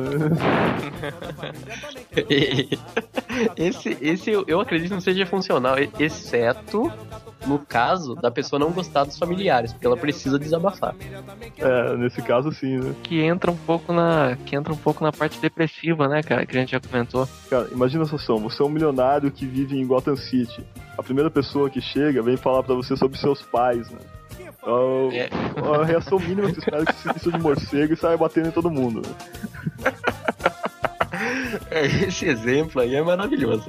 Esse, esse eu, eu acredito que não seja funcional, exceto no caso da pessoa não gostar dos familiares, porque ela precisa desabafar. É, nesse caso sim, né? Que entra um pouco na, que entra um pouco na parte depressiva, né, cara, que a gente já comentou. Cara, imagina a situação, você é um milionário que vive em Gotham City. A primeira pessoa que chega vem falar pra você sobre seus pais, né? A, É. a reação mínima que você espera é que você se vista de morcego e saia batendo em todo mundo. Né? Esse exemplo aí é maravilhoso.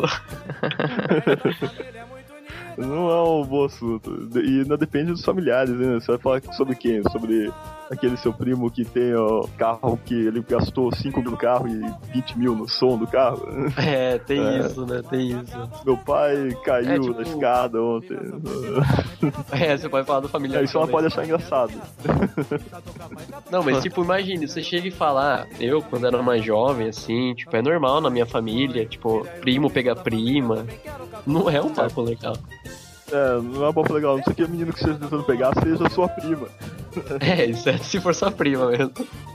Não é um bom assunto. E ainda depende dos familiares, né? Você vai falar sobre quem? Sobre aquele seu primo que tem o carro que ele gastou cinco mil no carro e vinte mil no som do carro? É, tem É. isso, né? Tem isso. Meu pai caiu É, tipo- na escada ontem. É, você pode falar do familiar. É, isso ela também. pode achar engraçado. Não, mas tipo, imagine, você chega e fala, ah, eu quando era mais jovem, assim, tipo, é normal na minha família, tipo, primo pegar prima. Não é um papo legal. É, não é um papo legal. Não sei que a menina que você esteja tentando pegar seja sua prima. É, isso é se for sua prima mesmo.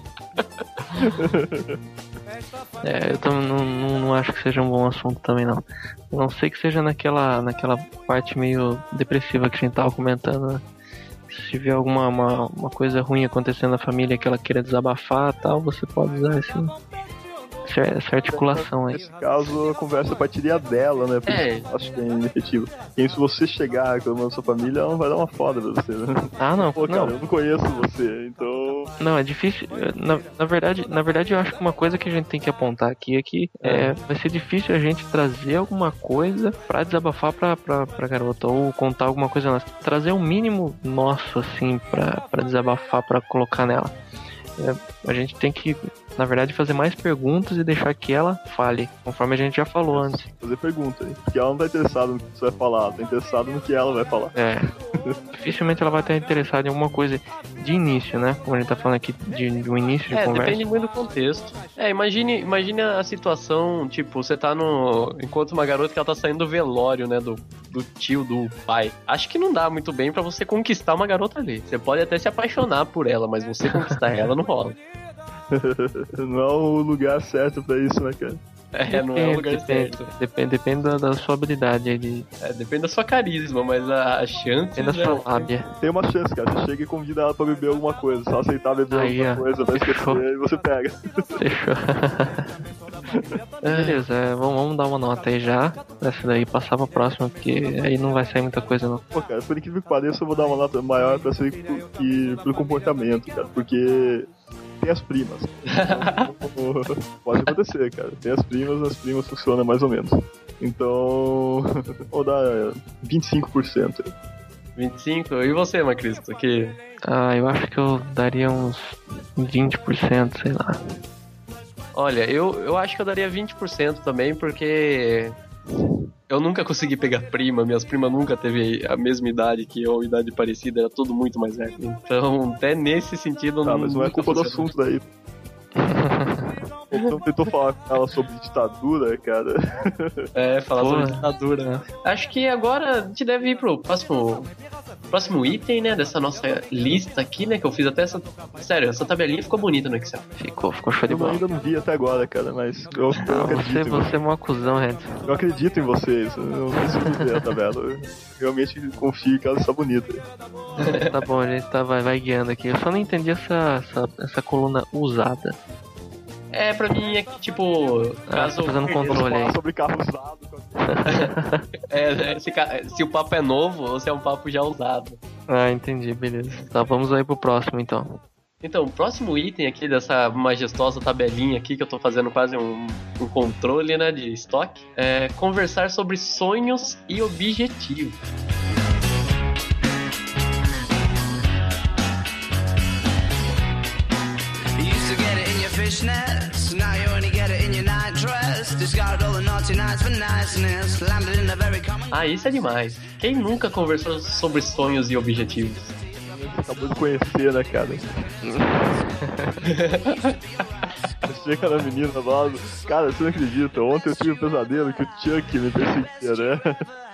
É, eu também não, não, não acho que seja um bom assunto também, não. A não sei que seja naquela, naquela parte meio depressiva que a gente tava comentando, né? Se tiver alguma uma, uma coisa ruim acontecendo na família que ela queira desabafar e tal, você pode usar esse, essa articulação aí. Nesse caso, a conversa partiria dela, né? Por É. isso eu acho que é inefetivo. E se você chegar reclamando da sua família, ela não vai dar uma foda pra você, né? Ah, não, Pô, cara, não. eu não conheço você, então... Não, é difícil. Na, na, verdade, na verdade, eu acho que uma coisa que a gente tem que apontar aqui é que é, vai ser difícil a gente trazer alguma coisa pra desabafar pra, pra, pra garota, ou contar alguma coisa nossa. Trazer o mínimo nosso, assim, pra, pra desabafar, pra colocar nela. É, a gente tem que, na verdade, fazer mais perguntas e deixar que ela fale, conforme a gente já falou antes. Fazer pergunta, hein? Porque ela não tá interessada no que você vai falar, ela tá interessada no que ela vai falar. É, dificilmente ela vai estar interessada em alguma coisa de início, né? Como a gente tá falando aqui de, de um início de É, conversa. depende muito do contexto. É, imagine, imagine a situação, tipo, você tá no... Enquanto uma garota que ela tá saindo do velório, né, do, do tio, do pai. Acho que não dá muito bem pra você conquistar uma garota ali. Você pode até se apaixonar por ela, mas você conquistar ela não rola. Não é o lugar certo pra isso, né, cara? É, não é o lugar depende, certo. Depende, depende da, da sua habilidade aí de, É, depende da sua carisma, mas a, a chance... depende da sua lábia. Tem uma chance, cara. Você chega e convida ela pra beber alguma coisa. Se ela aceitar beber Aí, alguma ó. coisa, vai esquecer Fechou. e você pega. Fechou. Beleza, é, vamos, vamos dar uma nota aí já. Essa daí passar pra próxima, porque aí não vai sair muita coisa não. Pô, cara, por incrível que pareça, eu vou dar uma nota maior pra ser que, que, pro comportamento, cara. Porque tem as primas. Então, pode acontecer, cara. Tem as primas, as primas funcionam mais ou menos. Então, vou dar vinte e cinco por cento aí. vinte e cinco? E você, Macristo? Que... Ah, eu acho que eu daria uns vinte por cento, sei lá. Olha, eu, eu acho que eu daria vinte por cento também, porque eu nunca consegui pegar prima, minhas primas nunca teve a mesma idade que eu, idade parecida, era tudo muito mais velho. Então, até nesse sentido... Tá, mas não é nunca culpa do funcionou. assunto daí. Então tentou falar com ela sobre ditadura, cara. É, falar Porra. sobre ditadura, né? Acho que agora a gente deve ir pro próximo, próximo item, né, dessa nossa lista aqui, né, que eu fiz até essa... Sério, essa tabelinha ficou bonita no Excel. Ficou, ficou show de Eu bola. ainda não vi até agora, cara, mas eu, eu Não, acredito você, em vocês. você é um acusão, Red. Eu acredito em vocês. Eu não preciso ver a tabela. Eu realmente confio que ela está bonita. Tá bom, a gente tá, vai, vai guiando aqui. Eu só não entendi essa, essa, essa coluna usada. É, pra mim é que, tipo, Ah, caso... tá fazendo um Vamos controle aí. falar sobre carro usado. É, se, ca- se o papo é novo ou se é um papo já usado. Ah, entendi, beleza. Tá, vamos aí pro próximo então. Então, o próximo item aqui dessa majestosa tabelinha aqui, que eu tô fazendo quase um, um controle, né, de estoque, é conversar sobre sonhos e objetivos. You used to get it in your fishnets, now you only get it in your night dress. Discarded all the naughty nights for niceness, landed in a very common... Ah, isso é demais. Quem nunca conversou sobre sonhos e objetivos? Você acabou de conhecer, né, cara? Você chega na menina lá, cara, você não acredita, ontem eu tive um pesadelo que o Chuck me perseguia, né?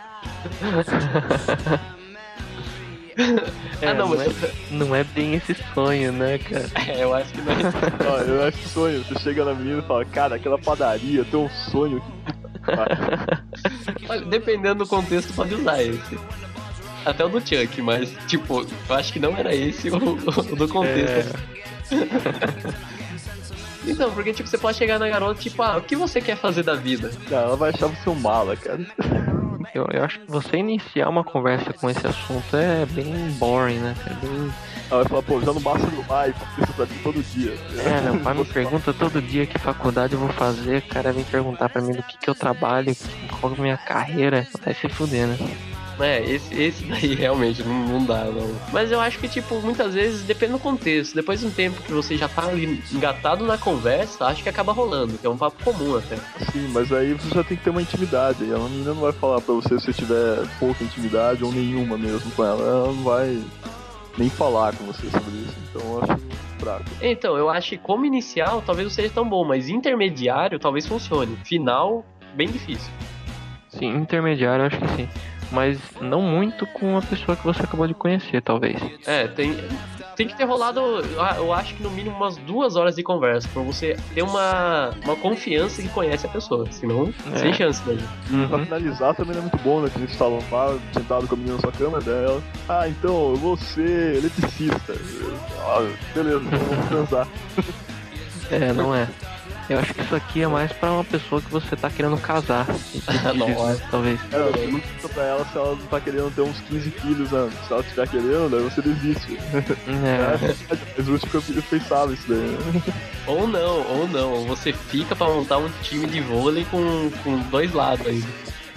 Ah, não, não, mas... é, não é bem esse sonho, né, cara? É, eu acho que não é isso. Ó, eu acho que sonho, você chega na menina e fala, cara, aquela padaria tem um sonho que... Olha, dependendo do contexto, pode usar esse. Até o do Chuck, mas, tipo, eu acho que não era esse o, o do contexto. É. Então, porque, tipo, você pode chegar na garota, tipo, ah, o que você quer fazer da vida? Cara, ela vai achar você um mala, cara. Eu, eu acho que você iniciar uma conversa com esse assunto é bem boring, né? É, bem... Ela vai falar, pô, já não basta do pai, isso pra mim todo dia. é, meu pai me pergunta todo dia que faculdade eu vou fazer, o cara vem perguntar pra mim do que que eu trabalho, qual é a minha carreira, vai se fuder, né? É, esse, esse daí realmente não, não dá, não. Mas eu acho que, tipo, muitas vezes depende do contexto. Depois de um tempo que você já tá ali engatado na conversa, acho que acaba rolando, que é um papo comum até. Sim, mas aí você já tem que ter uma intimidade. E a menina não vai falar pra você se você tiver pouca intimidade ou nenhuma mesmo com ela. Ela não vai nem falar com você sobre isso. Então eu acho fraco. Então, eu acho que como inicial talvez não seja tão bom, mas intermediário talvez funcione. Final, bem difícil. Sim, intermediário eu acho que sim. Mas não muito com a pessoa que você acabou de conhecer, talvez. É, tem... tem que ter rolado, eu acho que no mínimo umas duas horas de conversa, pra você ter uma, uma confiança que conhece a pessoa, senão, É. sem chance daí. Pra Uhum. finalizar também não é muito bom, né? Que eles estavam lá, sentado com a menina na sua cama dela. Ah, então, eu vou ser eletricista. Ah, beleza, então vamos transar. É, não é. Eu acho que isso aqui é mais pra uma pessoa que você tá querendo casar. Nossa. Talvez. É, você não pergunta pra ela se ela não tá querendo ter uns quinze filhos antes. Se ela estiver querendo, daí você desiste. É. É, mas o último que eu fiz pensava isso daí, né? Ou não, ou não, ou você fica pra montar um time de vôlei com, com dois lados aí.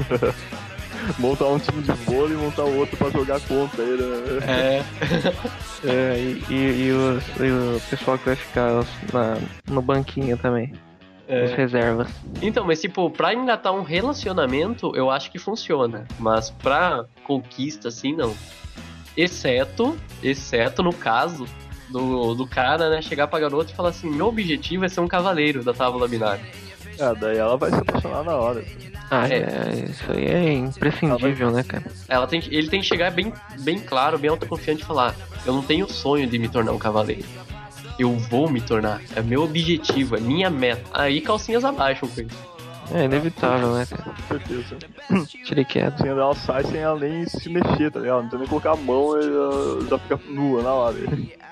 Montar um time de vôlei e montar o outro pra jogar contra ele, né? É. É, e, e, e, os- e o pessoal que vai ficar na, no banquinho também. Os É. reservas. Então, mas tipo, pra engatar um relacionamento, eu acho que funciona. Mas pra conquista, assim, não. Exceto, exceto no caso do, do cara, né, chegar pra garota e falar assim, meu objetivo é ser um cavaleiro da tábua binária. É, daí ela vai se apaixonar na hora. Ah, É. é, isso aí é imprescindível, né, cara? Ela tem que, ele tem que chegar bem, bem claro, bem autoconfiante e falar, eu não tenho sonho de me tornar um cavaleiro. Eu vou me tornar. É meu objetivo, é minha meta. Aí calcinhas abaixo com isso. É inevitável, né, cara? Com certeza. Tire quieto. Assim, ela sai sem ela nem se mexer, tá ligado? Não precisa nem colocar a mão, ela já fica nua na hora.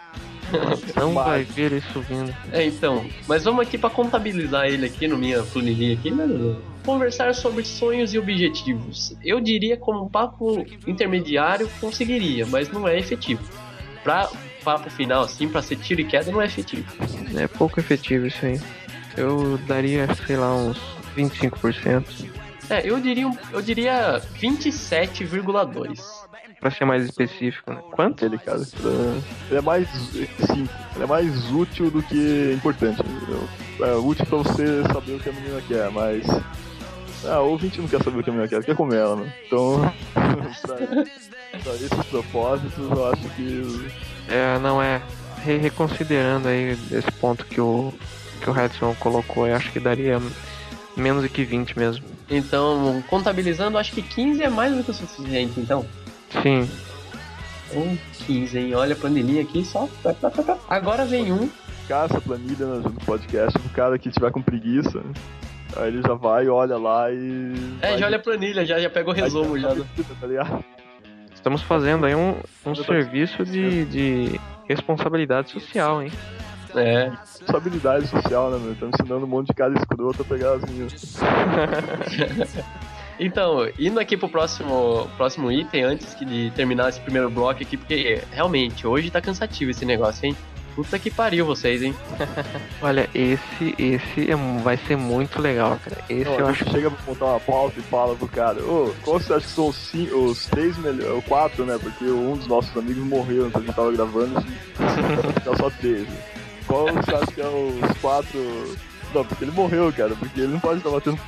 Não vai ver isso vindo. É, então. Mas vamos aqui pra contabilizar ele aqui no minha planilha aqui, né? Conversar sobre sonhos e objetivos. Eu diria como um papo intermediário conseguiria, mas não é efetivo. Pra papo final, assim, pra ser tiro e queda, não é efetivo. É pouco efetivo isso aí. Eu daria, sei lá, uns vinte e cinco por cento. É, eu diria, um- eu diria vinte e sete vírgula dois. Pra ser mais específico, né? Quanto? Ele, cara. Ele é mais. Sim, ele é mais útil do que importante. entendeu? É útil pra você saber o que a menina quer, mas. Ah, o ouvinte não quer saber o que a menina quer, ele quer comer ela, né? Então, pra, pra esses propósitos, eu acho que. É, não é. Re- reconsiderando aí esse ponto que o, que o Redson colocou, eu acho que daria menos do que vinte mesmo. Então, contabilizando, acho que quinze é mais do que o suficiente, então. Sim. Um quinze, hein? Olha a planilhinha aqui, só. Agora vem um. Ficar essa planilha no no podcast pro cara que tiver com preguiça. Aí ele já vai, olha lá e. É, vai- já olha a planilha, já, já pega o resumo já. do- Tá ligado? Estamos fazendo aí um, um serviço de, de responsabilidade social, hein? É. Responsabilidade social, né, meu? Estamos ensinando um monte de cara escroto a pegar as meninas. Então, indo aqui pro próximo, próximo item, antes que de terminar esse primeiro bloco aqui, porque realmente, hoje tá cansativo esse negócio, hein? Puta que pariu vocês, hein? Olha, esse, esse é, um- vai ser muito legal, cara. Esse Não, eu a acho gente chega pra montar uma pauta e fala pro cara, ô, qual você acha que são os, cinco, os três melhores, o quatro, né? Porque um dos nossos amigos morreu enquanto a gente tava gravando, então só três. Né? Qual você acha que é os quatro... Não, porque ele morreu, cara, porque ele não pode estar batendo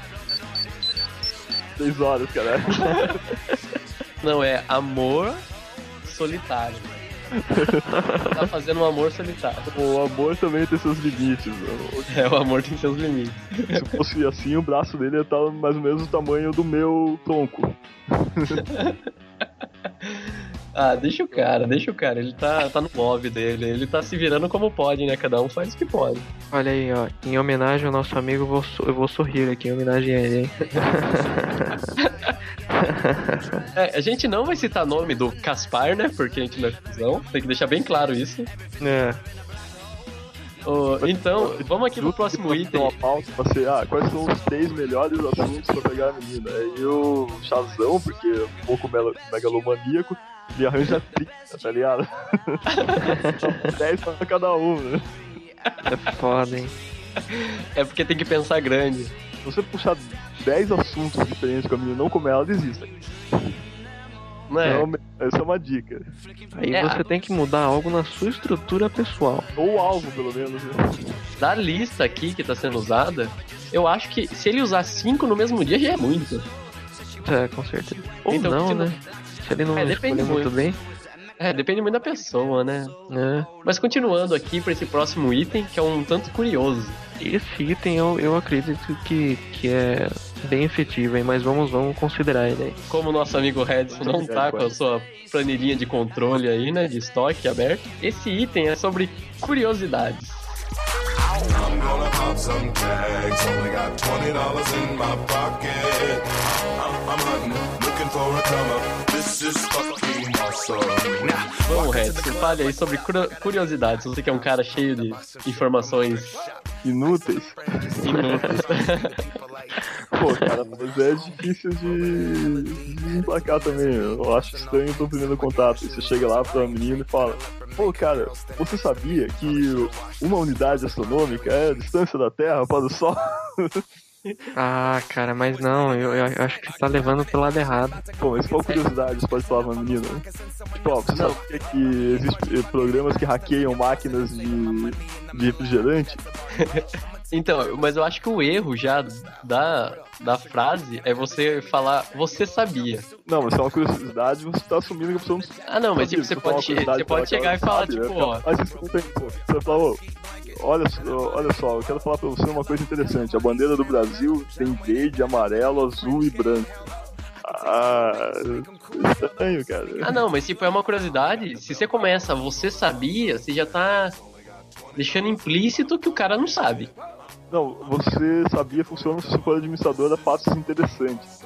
três horas, cara. Não, é amor solitário. Tá fazendo um amor solitário. O amor também tem seus limites. Né? É, o amor tem seus limites. Se fosse assim, o braço dele ia estar mais ou menos o tamanho do meu tronco. Ah, deixa o cara, deixa o cara. Ele tá, tá no lobby dele. Ele tá se virando como pode, né? Cada um faz o que pode. Olha aí, ó. Em homenagem ao nosso amigo, eu vou, so- eu vou sorrir aqui em homenagem a ele, hein? É, a gente não vai citar nome do Caspar, né? Porque a gente não é fusão. Tem que deixar bem claro isso. É. Ô, então, vamos aqui pro próximo Tem item. uma pauta pra ser, ah, quais são os três melhores assuntos pra pegar a menina? Aí o Chazão, porque é um pouco melo- megalomaníaco, ele arranja trinta, tá ligado? dez pra cada um, né? É foda, hein? É porque tem que pensar grande. Se você puxar dez assuntos diferentes com a menina, não comer ela, desista. Não é? Então, essa é uma dica. Aí É, você tem que mudar algo na sua estrutura pessoal. Ou alvo, pelo menos. Né? Da lista aqui que tá sendo usada, eu acho que se ele usar cinco no mesmo dia já é muito. É, com certeza. Ou Então, não, se não- né? Se ele não É, depende escolher muito muito. bem, É, depende muito da pessoa, né? né? Mas continuando aqui pra esse próximo item, que é um tanto curioso. Esse item eu, eu acredito que, que é bem efetivo, hein? Mas vamos, vamos considerar ele aí. Como o nosso amigo Redson não tá com a sua planilhinha de controle aí, né, de estoque aberto, esse item é sobre curiosidades. I'm gonna pop some tags. Only got twenty dollars in my pocket. I'm, I'm hunting, looking for a come up. This is fucking awesome. Now, Vamos, Redson, fale aí sobre curiosidades. Você que é um cara cheio de informações Inúteis. inúteis. Pô, cara, mas é difícil de, de emplacar também. Eu acho estranho o primeiro contato. E você chega lá pra menina e fala: pô, cara, você sabia que uma unidade astronômica é a distância da Terra para o Sol? Ah, cara, mas não, eu, eu acho que você tá levando pro lado errado. Bom, mas qual curiosidade você pode falar pra uma menina? Tipo, ó, você sabe que, que existem programas que hackeiam máquinas de, de refrigerante? Então, mas eu acho que o erro já da, da frase é você falar, você sabia. Não, mas é uma curiosidade, você tá assumindo que a pessoa não sabe. Ah, não, mas tipo, você Você fala pode, uma curiosidade você pode pra chegar ela e falar, sabe, tipo, né? ó. Mas isso não tem. Você fala, ô, olha, só- olha só, eu quero falar pra você uma coisa interessante. A bandeira do Brasil tem verde, amarelo, azul e branco. Ah, estranho, cara. Ah, não, mas tipo, é uma curiosidade. Se você começa, você sabia, você já tá deixando implícito que o cara não sabe. Não, você sabia funciona se você for administrador da fatos interessantes.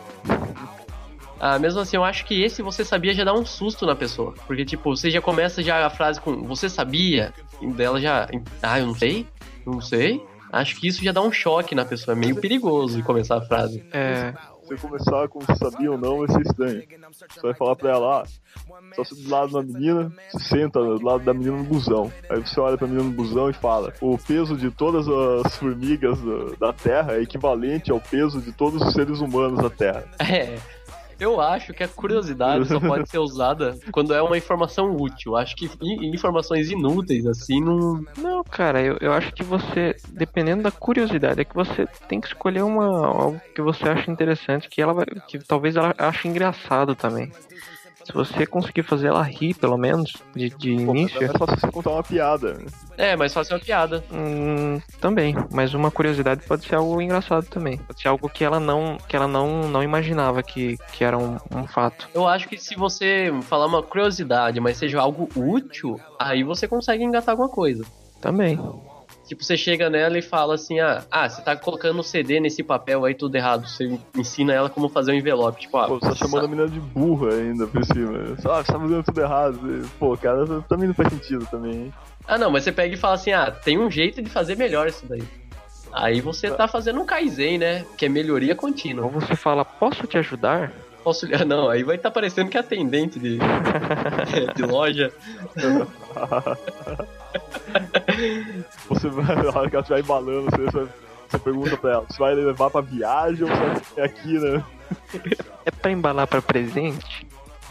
Ah, mesmo assim, eu acho que esse você sabia já dá um susto na pessoa. Porque, tipo, você já começa já a frase com você sabia, e dela já. Ah, eu não sei? Não sei? Acho que isso já dá um choque na pessoa. É meio perigoso de começar a frase. É, Se você começar com você sabia ou não, vai ser estranho. Você vai falar pra ela, ah, só se do lado da menina, você senta do lado da menina no busão. Aí você olha pra menina no busão e fala: o peso de todas as formigas da, da Terra é equivalente ao peso de todos os seres humanos da Terra. É. Eu acho que a curiosidade só pode ser usada quando é uma informação útil. Acho que in- informações inúteis, assim, não. não, cara, eu, eu acho que você, dependendo da curiosidade, é que você tem que escolher uma, algo que você acha interessante, que ela vai, que talvez ela ache engraçado também. Se você conseguir fazer ela rir, pelo menos, de, de Pô, início, é mais fácil você contar uma piada. É, mas fazer uma piada. hum, também. Mas uma curiosidade pode ser algo engraçado também. Pode ser algo que ela não, que ela não, não imaginava que, que era um, um fato. Eu acho que se você falar uma curiosidade, mas seja algo útil, aí você consegue engatar alguma coisa. Também. Tipo, você chega nela e fala assim, ah, ah, você tá colocando o C D nesse papel aí tudo errado. Você ensina ela como fazer um envelope. Tipo, ah, Pô, você tá chamando a menina de burra ainda por cima. Ah, você tá fazendo tudo errado. E, pô, cara, também não faz sentido também, hein? ah, não, mas você pega e fala assim, ah, tem um jeito de fazer melhor isso daí. Aí você tá fazendo um Kaizen, né? Que é melhoria contínua. Ou você fala, posso te ajudar? Posso... Não, aí vai estar tá parecendo que é atendente de, de loja. Você vai, na hora que ela estiver embalando, você, você, você pergunta pra ela: você vai levar pra viagem ou você vai ficar aqui, né? É pra embalar pra presente?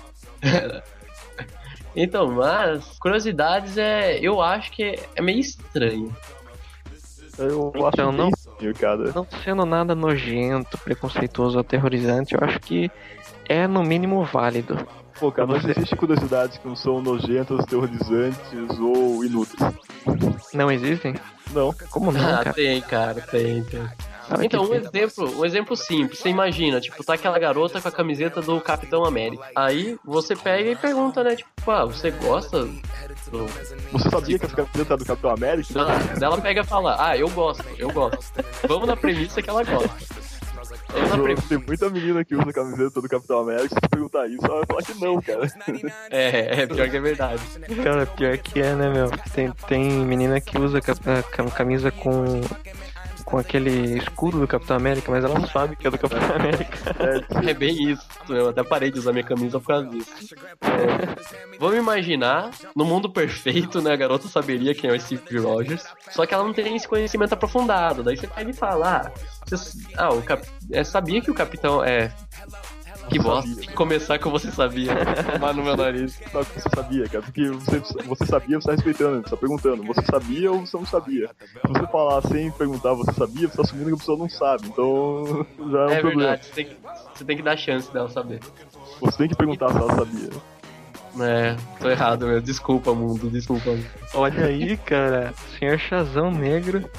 Então, mas curiosidades é. Eu acho que é meio estranho. Eu Então, acho não- bem estranho, cara. Não sendo nada nojento, preconceituoso, aterrorizante, eu acho que é no mínimo válido. Pô, cara, mas Você- existem curiosidades que não são nojentas, terrorizantes ou inúteis. Não existem? Não. Como não, Ah, cara? tem, cara, tem, tem. Claro Então, que um tem. exemplo, um exemplo simples, você imagina, tipo, tá aquela garota com a camiseta do Capitão América. Aí você pega e pergunta, né, tipo, ah, você gosta do. Você sabia que essa camiseta é do Capitão América? Ela, ela pega e fala, ah, eu gosto, eu gosto. Vamos na premissa que ela gosta. Vamos na premissa. Tem muita menina que usa a camiseta do Capitão América. Se você perguntar isso, ela vai falar que não, cara. É, é pior que é verdade. Cara, pior que é, né, meu? Tem, tem menina que usa ca- a cam- camisa com, com aquele escudo do Capitão América, mas ela não sabe que é do Capitão América. É bem isso. Eu até parei de usar minha camisa por causa disso. É, vamos imaginar, no mundo perfeito, né? A garota saberia quem é o Steve Rogers. Só que ela não tem esse conhecimento aprofundado. Daí você pega e fala, ah, você, ah o cap, é, sabia que o capitão é. Que bosta, Sabia. tem que começar com você sabia. Tomar no meu nariz. Sabe que você sabia, cara? Porque você, você sabia, você tá respeitando, você tá perguntando. Você sabia ou você não sabia? Se você falar sem perguntar, você sabia, você tá assumindo que a pessoa não sabe. Então, já é um É problema. verdade, você tem, que, você tem que dar chance dela saber. Você tem que perguntar se ela sabia. É, tô errado, meu. Desculpa, mundo, desculpa. Olha aí, cara. Senhor Chazão Negro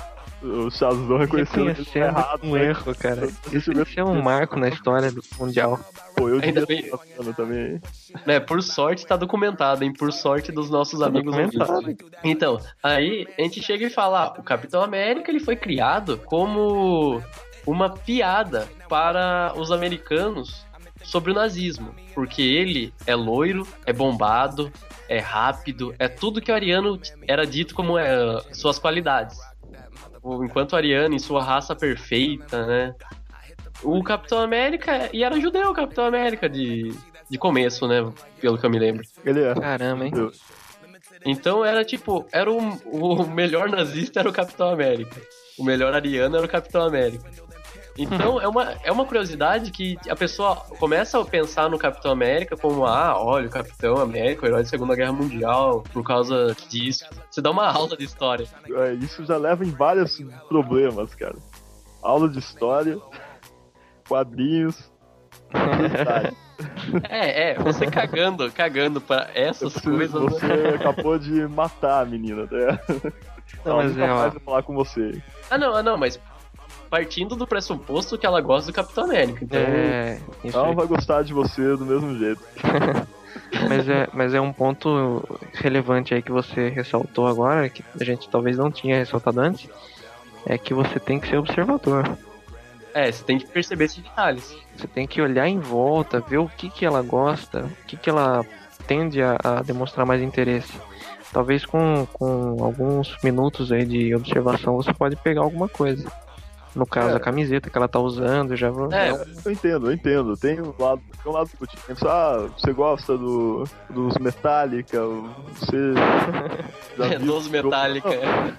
O Shazam reconhecendo que ele tá Reconhecendo errado. um né? erro, cara. Isso, isso é um marco na história do mundial. Pô, eu Ainda devia bem- estar passando também. Né, por sorte tá documentado, hein? Por sorte dos nossos amigos documentado. ouvintes. Então, aí a gente chega e fala, ah, o Capitão América ele foi criado como uma piada para os americanos sobre o nazismo, porque ele é loiro, é bombado, é rápido, é tudo que o ariano era dito como é, suas qualidades. Enquanto o ariano em sua raça perfeita, né? O Capitão América, e era judeu o Capitão América de, de começo, né? Pelo que eu me lembro. Ele é. Caramba, hein? Então era tipo, era o, o melhor nazista era o Capitão América. O melhor ariano era o Capitão América. Então é uma, é uma curiosidade que a pessoa começa a pensar no Capitão América como, ah, olha, o Capitão América, o herói da Segunda Guerra Mundial, por causa disso. Você dá uma aula de história. É, isso já leva em vários problemas, cara. Aula de história, quadrinhos, curiosidade. É, é, você cagando, cagando pra essas Você, coisas. você acabou de matar a menina, né? Não, mas nunca é, ó. mais vou falar com você. Ah, não, ah, não, mas partindo do pressuposto que ela gosta do Capitão América. Então, É, isso Ela aí. não vai gostar de você do mesmo jeito. Mas é, mas é um ponto relevante aí que você ressaltou agora, que a gente talvez não tinha ressaltado antes, é que você tem que ser observador. é, você tem que perceber esses detalhes. Você tem que olhar em volta, ver o que, que ela gosta, o que, que ela tende a, a demonstrar mais interesse. Talvez com, com alguns minutos aí de observação você pode pegar alguma coisa. No caso, É. a camiseta que ela tá usando, já vou. É, Eu entendo, eu entendo. Tem um lado, tem um lado positivo. Pensa, ah, você gosta do, dos Metallica, você. já é viu- dos Metallica. é.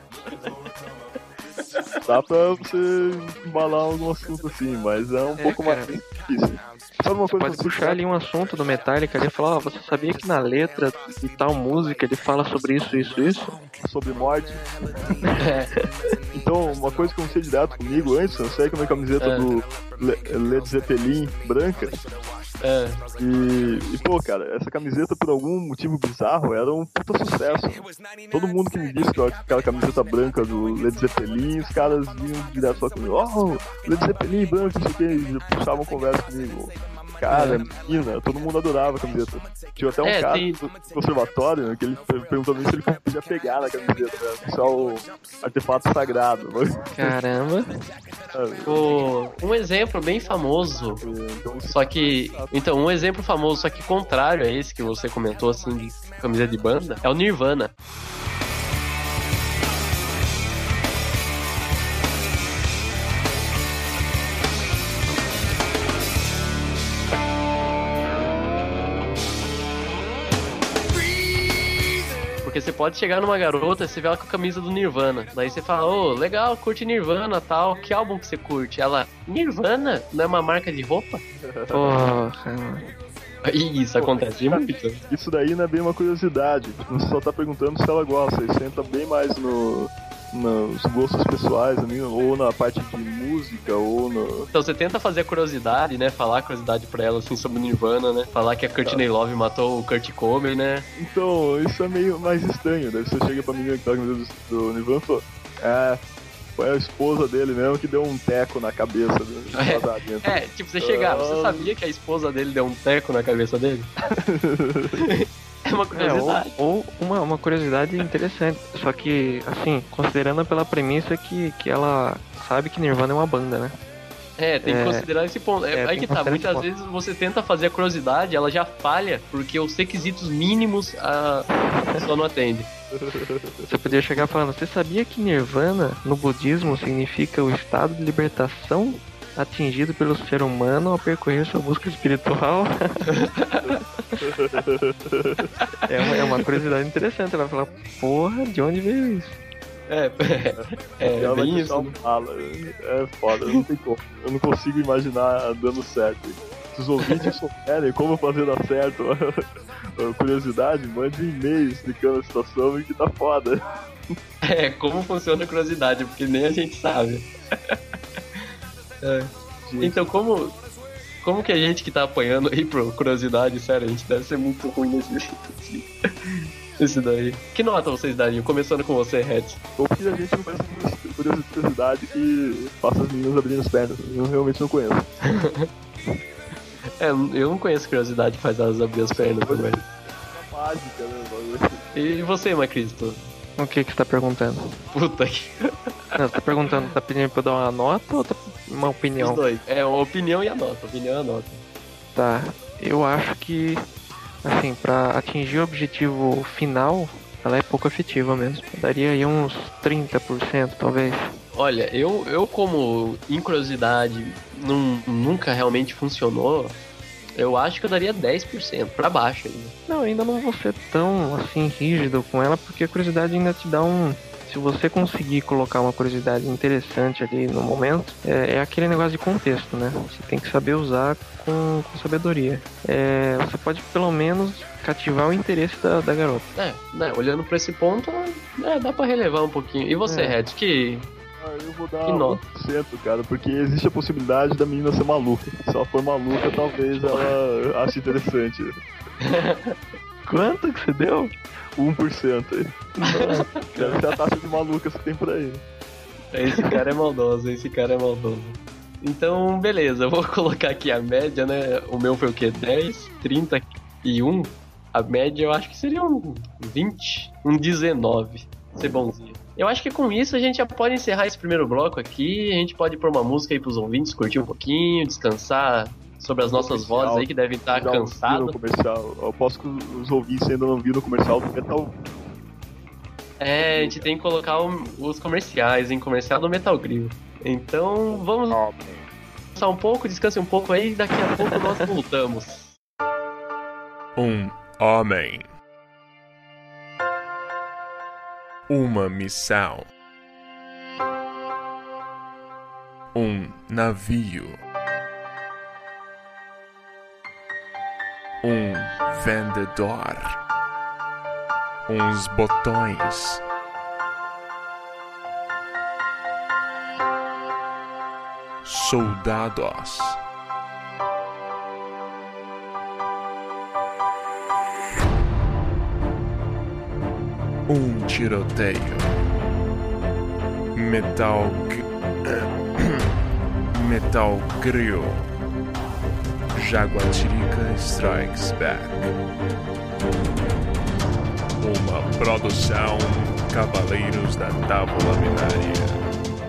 Dá pra você embalar algum assunto assim, mas é um É, pouco cara. mais difícil. Sabe uma coisa Pode que puxar ali um assunto do Metallica ali e falar, ó, você sabia que na letra de tal música ele fala sobre isso, isso, isso? sobre morte? É. Então, uma coisa que aconteceu direto comigo antes, eu sei que a minha camiseta É. do Le- Led Zeppelin branca. É. E, e, pô, cara, essa camiseta por algum motivo bizarro era um puta sucesso. Todo mundo que me disse que eu- aquela camiseta branca do Led Zeppelin, os caras vinham direto só comigo, oh, Led Zeppelin branco, não sei o que, e puxavam conversa comigo. Cara, menina, todo mundo adorava a camiseta. Tinha até um É, cara tem- do conservatório, né, que ele per- perguntou pra mim se ele podia pegar na camiseta, né? Isso é o artefato sagrado. Mas, Caramba. O- um exemplo bem famoso, então, só que. Então, um exemplo famoso, só que contrário a esse que você comentou, assim, de camiseta de banda, é o Nirvana. Porque você pode chegar numa garota e você vê ela com a camisa do Nirvana. Daí você fala, ô, legal, curte Nirvana tal. Que álbum que você curte? Ela, Nirvana? Não é uma marca de roupa? Porra. Ih, isso acontece muito. isso daí não é bem uma curiosidade. Você só tá perguntando se ela gosta. Isso entra bem mais no, nos gostos pessoais, né, ou na parte de música, ou no. Então você tenta fazer a curiosidade, né? Falar a curiosidade pra ela, assim, sobre o Nirvana, né? Falar que a Courtney Love matou o Kurt Cobain, né? Então, isso é meio mais estranho. Daí você chega pra menina que tá com a camisa do, do Nirvana e fala, é, foi a esposa dele mesmo que deu um teco na cabeça do do É. casamento. É, tipo, você chegar, você sabia que a esposa dele deu um teco na cabeça dele? É uma É, ou, curiosidade. ou uma, uma curiosidade interessante, só que, assim, considerando pela premissa que, que ela sabe que Nirvana é uma banda, né? É, tem que É. considerar esse ponto. É, É, aí tem que que tá, considerar muitas esse vezes você tenta fazer a curiosidade, ela já falha, porque os requisitos mínimos a pessoa não atende. Você podia chegar falando, você sabia que Nirvana, no budismo, significa o estado de libertação atingido pelo ser humano ao percorrer sua busca espiritual? é, uma, é uma curiosidade interessante, ela vai falar, porra, de onde veio isso? É, é, E ela vai bem deixar isso. um fala. É foda, não tem como. Eu não consigo imaginar dando certo. Se os ouvintes souberem como fazer dar certo, curiosidade, mande um e-mail explicando a situação e que tá foda. É, como funciona a curiosidade, porque nem a gente sabe. É. Então, como, como que a gente que tá apanhando aí por curiosidade, sério, a gente deve ser muito ruim nesse, nesse daí. Que nota vocês dariam? Começando com você, Red. Ou porque a gente não faz curiosidade que faça as meninas abrirem as pernas. Eu realmente não conheço. É, eu não conheço curiosidade que faz elas abrir as pernas também. É mágica, né? E você, Macristo? O que que você tá perguntando? Puta que... Não, você tá perguntando, tá pedindo pra eu dar uma nota ou tá uma opinião? Os dois. É, uma opinião e a nota. Opinião e a nota. Tá, eu acho que, assim, pra atingir o objetivo final, ela é pouco efetiva mesmo. Eu daria aí uns trinta por cento, talvez. Olha, eu, eu como em curiosidade num, nunca realmente funcionou, eu acho que eu daria dez por cento pra baixo ainda. Não, ainda não vou ser tão, assim, rígido com ela, porque a curiosidade ainda te dá um... Se você conseguir colocar uma curiosidade interessante ali no momento, é, é aquele negócio de contexto, né? Você tem que saber usar com, com sabedoria. É, você pode, pelo menos, cativar o interesse da, da garota. É, né, olhando pra esse ponto, é, dá pra relevar um pouquinho. E você, É. Red, que... Ah, eu vou dar Que um nota? por cento, cara, porque existe a possibilidade da menina ser maluca. Se ela for maluca, talvez ela ache interessante. Quanto que você deu? um por cento aí. Deve ser a taxa de malucas que tem por aí. Esse cara é maldoso, esse cara é maldoso. Então, beleza, eu vou colocar aqui a média, né? O meu foi o quê? dez, trinta e um. A média eu acho que seria um vinte, um dezenove. Ser bonzinho. Eu acho que com isso a gente já pode encerrar esse primeiro bloco aqui. A gente pode pôr uma música aí pros ouvintes, curtir um pouquinho, descansar sobre as nossas Comercial. vozes aí que devem estar Já ouviram o cansadas. comercial. Eu posso que os ouvintes ainda não viram o comercial do Metal. É, a gente tem que colocar o- os comerciais, em comercial do Metal Grill. Então, vamos descansar um pouco, descanse um pouco aí, daqui a pouco nós voltamos. Um homem. Uma missão. Um navio. Um vendedor. Uns botões. Soldados. Um tiroteio. Metal. Metal Grill. Jaguatirica Strikes Back. Uma produção Cavaleiros da Tábua Laminária.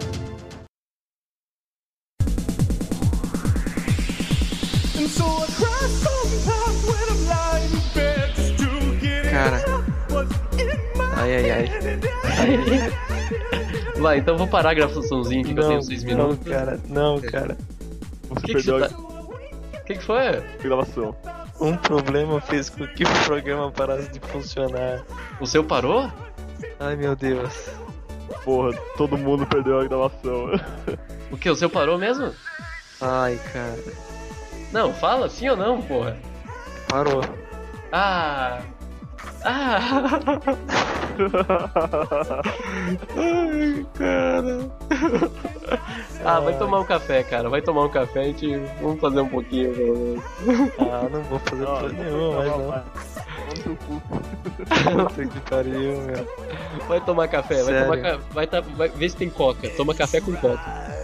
Cara. Ai, ai, ai. Vai, então eu vou parar a gravaçãozinha aqui que eu tenho seis não, minutos. cara, não, cara. Você Que que perdeu você tá- O que, que foi? a gravação. Um problema fez com que o programa parasse de funcionar. O seu parou? Ai, meu Deus. Porra, todo mundo perdeu a gravação. O que? O seu parou mesmo? Ai, cara. Não, fala sim ou não, porra. Parou. Ah. Ah. Ai, cara. Ah, vai tomar um café, cara. Vai tomar um café, a gente... Vamos fazer um pouquinho. pelo menos. Ah, não vou fazer porra nenhuma mais não. Vamos pro cu. Puta que pariu, meu. Vai tomar café, vai Sério? tomar ca... vai, tá... vai ver se tem coca. Toma café com coca.